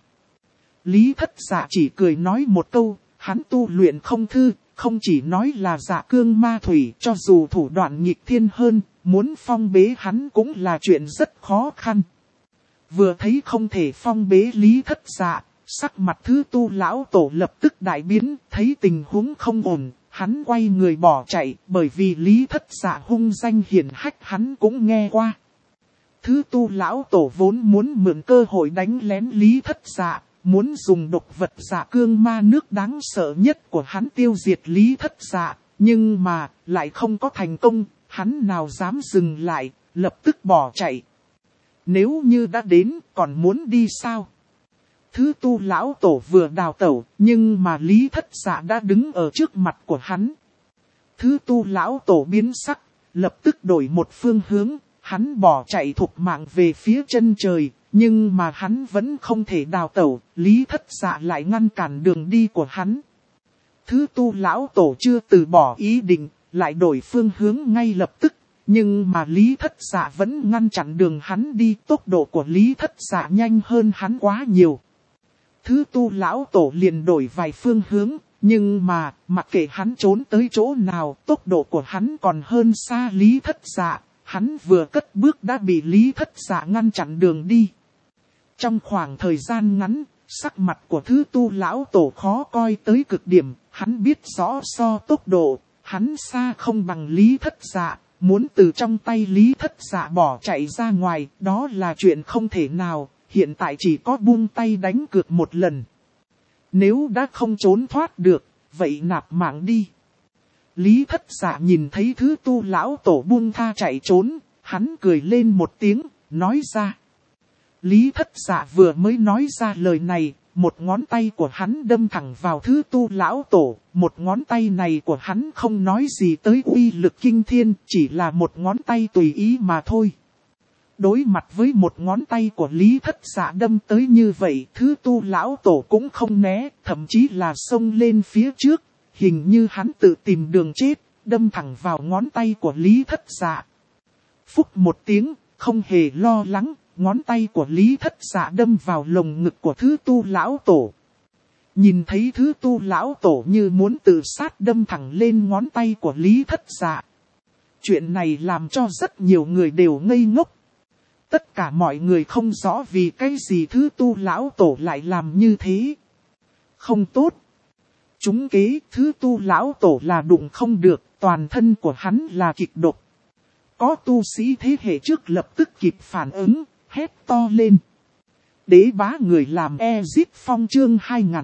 Lý Thất Dạ chỉ cười nói một câu, hắn tu luyện không thư, không chỉ nói là Dạ Cương Ma Thủy, cho dù thủ đoạn nghịch thiên hơn, muốn phong bế hắn cũng là chuyện rất khó khăn. Vừa thấy không thể phong bế Lý Thất Dạ, sắc mặt Thứ Tu lão tổ lập tức đại biến, thấy tình huống không ổn, hắn quay người bỏ chạy, bởi vì Lý Thất Dạ hung danh hiển hách hắn cũng nghe qua. Thứ Tu lão tổ vốn muốn mượn cơ hội đánh lén Lý Thất Dạ, muốn dùng độc vật Dạ Cương Ma nước đáng sợ nhất của hắn tiêu diệt Lý Thất Dạ, nhưng mà lại không có thành công, hắn nào dám dừng lại, lập tức bỏ chạy. Nếu như đã đến, còn muốn đi sao? Thứ Tu lão tổ vừa đào tẩu, nhưng mà Lý Thất Dạ đã đứng ở trước mặt của hắn. Thứ Tu lão tổ biến sắc, lập tức đổi một phương hướng, hắn bỏ chạy thục mạng về phía chân trời, nhưng mà hắn vẫn không thể đào tẩu, Lý Thất Dạ lại ngăn cản đường đi của hắn. Thứ Tu lão tổ chưa từ bỏ ý định, lại đổi phương hướng ngay lập tức, nhưng mà Lý Thất Dạ vẫn ngăn chặn đường hắn đi, tốc độ của Lý Thất Dạ nhanh hơn hắn quá nhiều. Thứ Tu lão tổ liền đổi vài phương hướng, nhưng mà, mặc kệ hắn trốn tới chỗ nào, tốc độ của hắn còn hơn xa Lý Thất Dạ, hắn vừa cất bước đã bị Lý Thất Dạ ngăn chặn đường đi. Trong khoảng thời gian ngắn, sắc mặt của Thứ Tu lão tổ khó coi tới cực điểm, hắn biết rõ so tốc độ, hắn xa không bằng Lý Thất Dạ, muốn từ trong tay Lý Thất Dạ bỏ chạy ra ngoài, đó là chuyện không thể nào. Hiện tại chỉ có buông tay đánh cược một lần. Nếu đã không trốn thoát được, vậy nạp mạng đi. Lý Thất Dạ nhìn thấy Thứ Tu lão tổ buông tha chạy trốn, hắn cười lên một tiếng, nói ra. Lý Thất Dạ vừa mới nói ra lời này, một ngón tay của hắn đâm thẳng vào Thứ Tu lão tổ, một ngón tay này của hắn không nói gì tới uy lực kinh thiên, chỉ là một ngón tay tùy ý mà thôi. Đối mặt với một ngón tay của Lý Thất Dạ đâm tới như vậy, Thứ Tu lão tổ cũng không né, thậm chí là xông lên phía trước, hình như hắn tự tìm đường chết, đâm thẳng vào ngón tay của Lý Thất Dạ. Phúc một tiếng, không hề lo lắng, ngón tay của Lý Thất Dạ đâm vào lồng ngực của Thứ Tu lão tổ. Nhìn thấy Thứ Tu lão tổ như muốn tự sát đâm thẳng lên ngón tay của Lý Thất Dạ. Chuyện này làm cho rất nhiều người đều ngây ngốc. Tất cả mọi người không rõ vì cái gì Thứ Tu lão tổ lại làm như thế. Không tốt. Trúng kế Thứ Tu lão tổ là đụng không được, toàn thân của hắn là kịch độc. Có tu sĩ thế hệ trước lập tức kịp phản ứng, hét to lên. Đế bá người làm Ezit Phong chương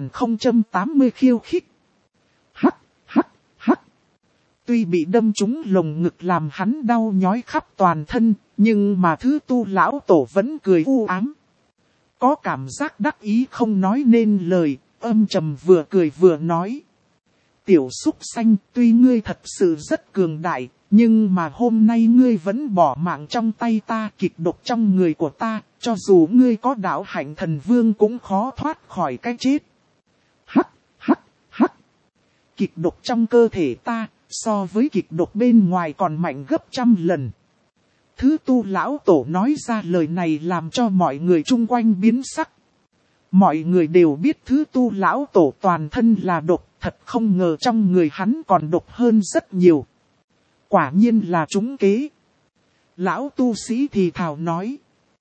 2080 khiêu khích. Hắc, hắc, hắc. Tuy bị đâm trúng lồng ngực làm hắn đau nhói khắp toàn thân, nhưng mà Thứ Tu lão tổ vẫn cười u ám. Có cảm giác đắc ý không nói nên lời, âm trầm vừa cười vừa nói. Tiểu súc xanh, tuy ngươi thật sự rất cường đại, nhưng mà hôm nay ngươi vẫn bỏ mạng trong tay ta, kịch độc trong người của ta, cho dù ngươi có đạo hạnh thần vương cũng khó thoát khỏi cái chết. Hắc, hắc, hắc. Kịch độc trong cơ thể ta, so với kịch độc bên ngoài còn mạnh gấp 100 lần. Thứ Tu lão tổ nói ra lời này làm cho mọi người chung quanh biến sắc. Mọi người đều biết Thứ Tu lão tổ toàn thân là độc, thật không ngờ trong người hắn còn độc hơn rất nhiều. Quả nhiên là trúng kế. Lão tu sĩ thì thào nói.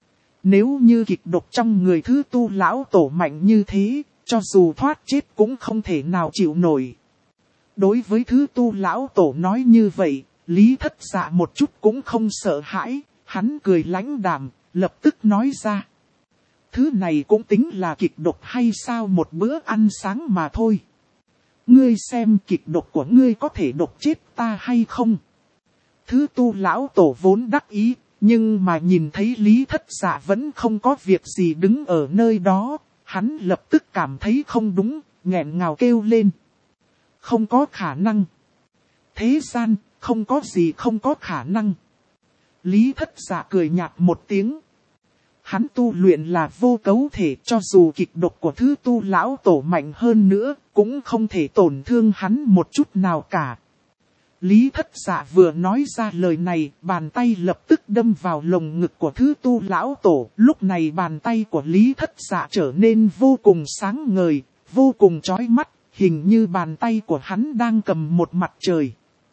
Nếu như kịch độc trong người Thứ Tu lão tổ mạnh như thế, cho dù thoát chết cũng không thể nào chịu nổi. Đối với Thứ Tu lão tổ nói như vậy, Lý Thất Dạ một chút cũng không sợ hãi, hắn cười lãnh đạm, lập tức nói ra. Thứ này cũng tính là kịch độc hay sao, một bữa ăn sáng mà thôi. Ngươi xem kịch độc của ngươi có thể độc chết ta hay không? Thứ Tu lão tổ vốn đắc ý, nhưng mà nhìn thấy Lý Thất Dạ vẫn không có việc gì đứng ở nơi đó, hắn lập tức cảm thấy không đúng, nghẹn ngào kêu lên. Không có khả năng. Thế gian, không có gì không có khả năng. Lý Thất Dạ cười nhạt một tiếng. Hắn tu luyện là vô cấu thể, cho dù kịch độc của thứ tu lão tổ mạnh hơn nữa, cũng không thể tổn thương hắn một chút nào cả. Lý Thất Dạ vừa nói ra lời này, bàn tay lập tức đâm vào lồng ngực của thứ tu lão tổ. Lúc này bàn tay của Lý Thất Dạ trở nên vô cùng sáng ngời, vô cùng chói mắt, hình như bàn tay của hắn đang cầm một mặt trời.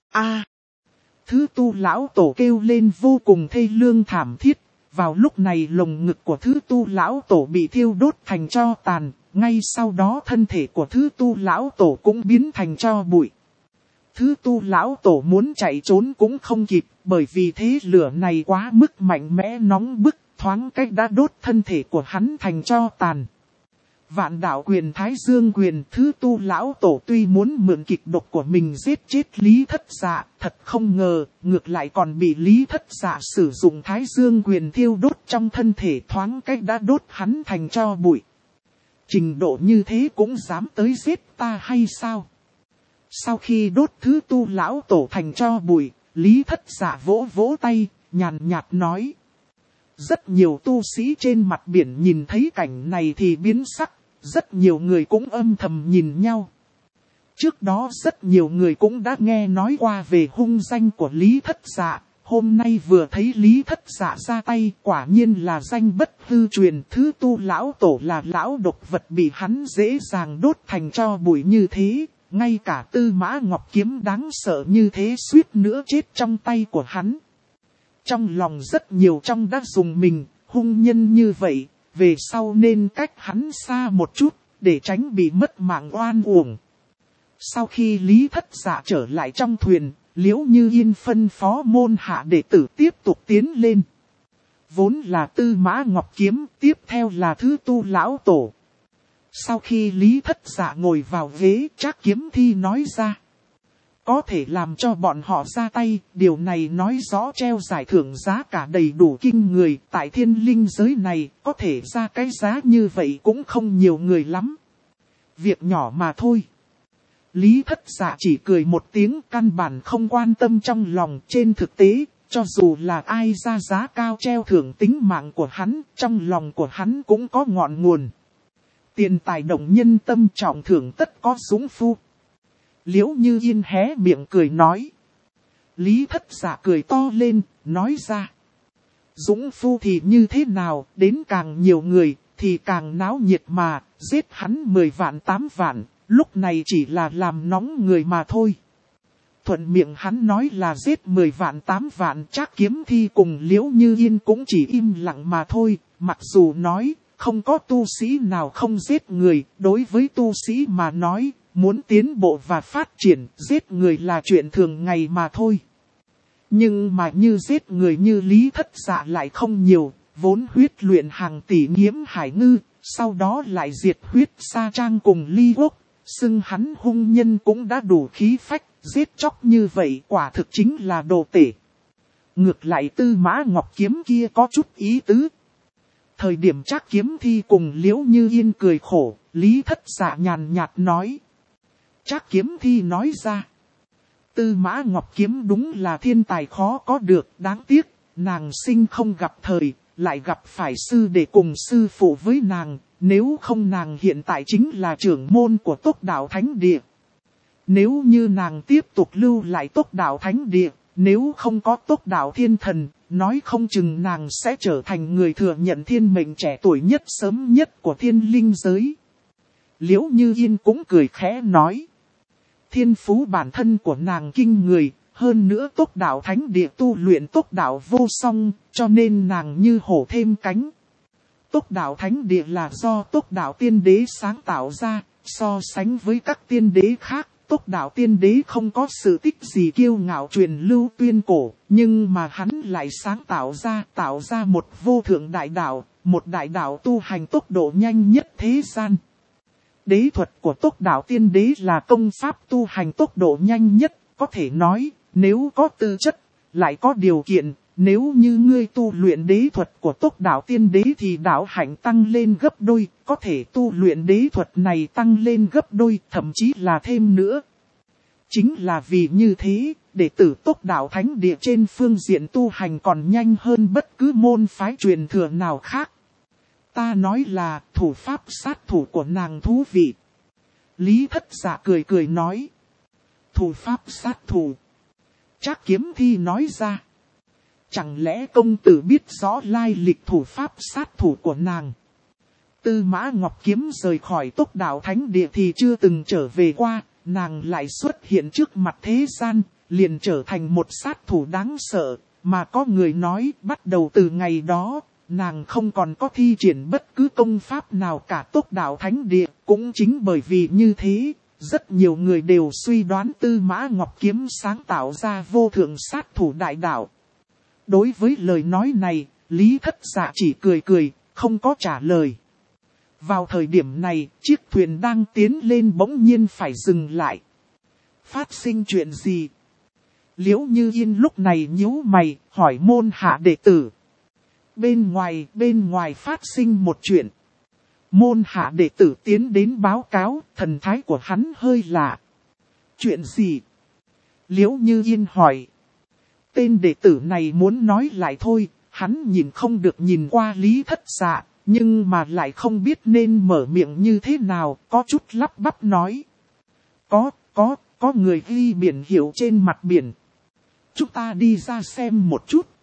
Thứ tu lão tổ kêu lên vô cùng thê lương thảm thiết. Vào lúc này lồng ngực của thứ tu lão tổ bị thiêu đốt thành tro tàn, ngay sau đó thân thể của thứ tu lão tổ cũng biến thành tro bụi. Thứ tu lão tổ muốn chạy trốn cũng không kịp, bởi vì thế lửa này quá mức mạnh mẽ nóng bức, thoáng cách đã đốt thân thể của hắn thành tro tàn. Vạn đạo quyền Thái Dương quyền, thứ tu lão tổ tuy muốn mượn kịch độc của mình giết chết Lý Thất Dạ, thật không ngờ, ngược lại còn bị Lý Thất Dạ sử dụng Thái Dương quyền thiêu đốt trong thân thể, thoáng cách đã đốt hắn thành tro bụi. Trình độ như thế cũng dám tới giết ta hay sao? Sau khi đốt thứ tu lão tổ thành tro bụi, Lý Thất Dạ vỗ vỗ tay, nhàn nhạt nói. Rất nhiều tu sĩ trên mặt biển nhìn thấy cảnh này thì biến sắc, rất nhiều người cũng âm thầm nhìn nhau. Trước đó rất nhiều người cũng đã nghe nói qua về hung danh của Lý Thất Dạ, hôm nay vừa thấy Lý Thất Dạ ra tay, quả nhiên là danh bất hư truyền. Thứ tu lão tổ là lão độc vật bị hắn dễ dàng đốt thành tro bụi như thế, ngay cả Tư Mã Ngọc Kiếm đáng sợ như thế suýt nữa chết trong tay của hắn. Trong lòng rất nhiều trong đã dùng mình, hung nhân như vậy, về sau nên cách hắn xa một chút, để tránh bị mất mạng oan uổng. Sau khi Lý Thất Dạ trở lại trong thuyền, Liễu Như Yên phân phó môn hạ đệ tử tiếp tục tiến lên. Vốn là Tư Mã Ngọc Kiếm, tiếp theo là thứ tu lão tổ. Sau khi Lý Thất Dạ ngồi vào ghế, Trác Kiếm Thi nói ra. Có thể làm cho bọn họ ra tay, điều này nói rõ treo giải thưởng giá cả đầy đủ kinh người. Tại thiên linh giới này, có thể ra cái giá như vậy cũng không nhiều người lắm. Việc nhỏ mà thôi. Lý Thất Dạ chỉ cười một tiếng, căn bản không quan tâm trong lòng. Trên thực tế, cho dù là ai ra giá cao treo thưởng tính mạng của hắn, trong lòng của hắn cũng có ngọn nguồn. Tiền tài động nhân tâm, trọng thưởng tất có dũng phu. Liễu Như Yên hé miệng cười nói. Lý Thất Dạ cười to lên, nói ra. Dũng phu thì như thế nào, đến càng nhiều người, thì càng náo nhiệt mà, giết hắn 10 vạn 8 vạn, lúc này chỉ là làm nóng người mà thôi. Thuận miệng hắn nói là giết 10 vạn 8 vạn, Trác Kiếm Thi cùng Liễu Như Yên cũng chỉ im lặng mà thôi, mặc dù nói, không có tu sĩ nào không giết người, đối với tu sĩ mà nói, muốn tiến bộ và phát triển, giết người là chuyện thường ngày mà thôi. Nhưng mà như giết người như Lý Thất Dạ lại không nhiều, vốn huyết luyện hàng tỷ Nghiễm Hải Ngư, sau đó lại diệt huyết Sa Trang cùng Ly Quốc, xưng hắn hung nhân cũng đã đủ khí phách, giết chóc như vậy quả thực chính là đồ tể. Ngược lại Tư Mã Ngọc Kiếm kia có chút ý tứ. Thời điểm Trác Kiếm Thi cùng Liễu Như Yên cười khổ, Lý Thất Dạ nhàn nhạt nói. Trác Kiếm Thi nói ra. Tư Mã Ngọc Kiếm đúng là thiên tài khó có được, đáng tiếc, nàng sinh không gặp thời, lại gặp phải sư để cùng sư phụ với nàng, nếu không nàng hiện tại chính là trưởng môn của Tốc Đạo Thánh Địa. Nếu như nàng tiếp tục lưu lại Tốc Đạo Thánh Địa, nếu không có Tốc Đạo Thiên Thần, nói không chừng nàng sẽ trở thành người thừa nhận thiên mệnh trẻ tuổi nhất sớm nhất của thiên linh giới. Liễu Như Yên cũng cười khẽ nói. Thiên phú bản thân của nàng kinh người, hơn nữa Tốc Đạo Thánh Địa tu luyện Tốc Đạo vô song, cho nên nàng như hổ thêm cánh. Tốc Đạo Thánh Địa là do Tốc Đạo Tiên Đế sáng tạo ra, so sánh với các tiên đế khác, Tốc Đạo Tiên Đế không có sự tích gì kiêu ngạo truyền lưu tuyên cổ, nhưng mà hắn lại sáng tạo ra một vô thượng đại đạo, một đại đạo tu hành tốc độ nhanh nhất thế gian. Đế thuật của Tốc Đạo Tiên Đế là công pháp tu hành tốc độ nhanh nhất, có thể nói, nếu có tư chất, lại có điều kiện, nếu như ngươi tu luyện đế thuật của Tốc Đạo Tiên Đế thì đạo hạnh tăng lên gấp đôi, có thể tu luyện đế thuật này tăng lên gấp đôi, thậm chí là thêm nữa. Chính là vì như thế, đệ tử Tốc Đạo Thánh Địa trên phương diện tu hành còn nhanh hơn bất cứ môn phái truyền thừa nào khác. Ta nói là thủ pháp sát thủ của nàng thú vị. Lý Thất Dạ cười cười nói. Thủ pháp sát thủ. Trác Kiếm Thi nói ra. Chẳng lẽ công tử biết rõ lai lịch thủ pháp sát thủ của nàng? Tư Mã Ngọc Kiếm rời khỏi Tốc Đạo Thánh Địa thì chưa từng trở về qua, nàng lại xuất hiện trước mặt thế gian, liền trở thành một sát thủ đáng sợ, mà có người nói bắt đầu từ ngày đó, nàng không còn có thi triển bất cứ công pháp nào cả Tốc Đạo Thánh Địa, cũng chính bởi vì như thế, rất nhiều người đều suy đoán Tư Mã Ngọc Kiếm sáng tạo ra vô thượng sát thủ đại đạo. Đối với lời nói này, Lý Thất Dạ chỉ cười cười, không có trả lời. Vào thời điểm này, chiếc thuyền đang tiến lên bỗng nhiên phải dừng lại. Phát sinh chuyện gì? Liễu Như Yên lúc này nhíu mày, hỏi môn hạ đệ tử. Bên ngoài phát sinh một chuyện. Môn hạ đệ tử tiến đến báo cáo, thần thái của hắn hơi lạ. Chuyện gì? Liễu Như Yên hỏi. Tên đệ tử này muốn nói lại thôi, hắn nhìn không được nhìn qua Lý Thất Dạ, nhưng mà lại không biết nên mở miệng như thế nào, có chút lắp bắp nói. Có người ghi biển hiệu trên mặt biển. Chúng ta đi ra xem một chút.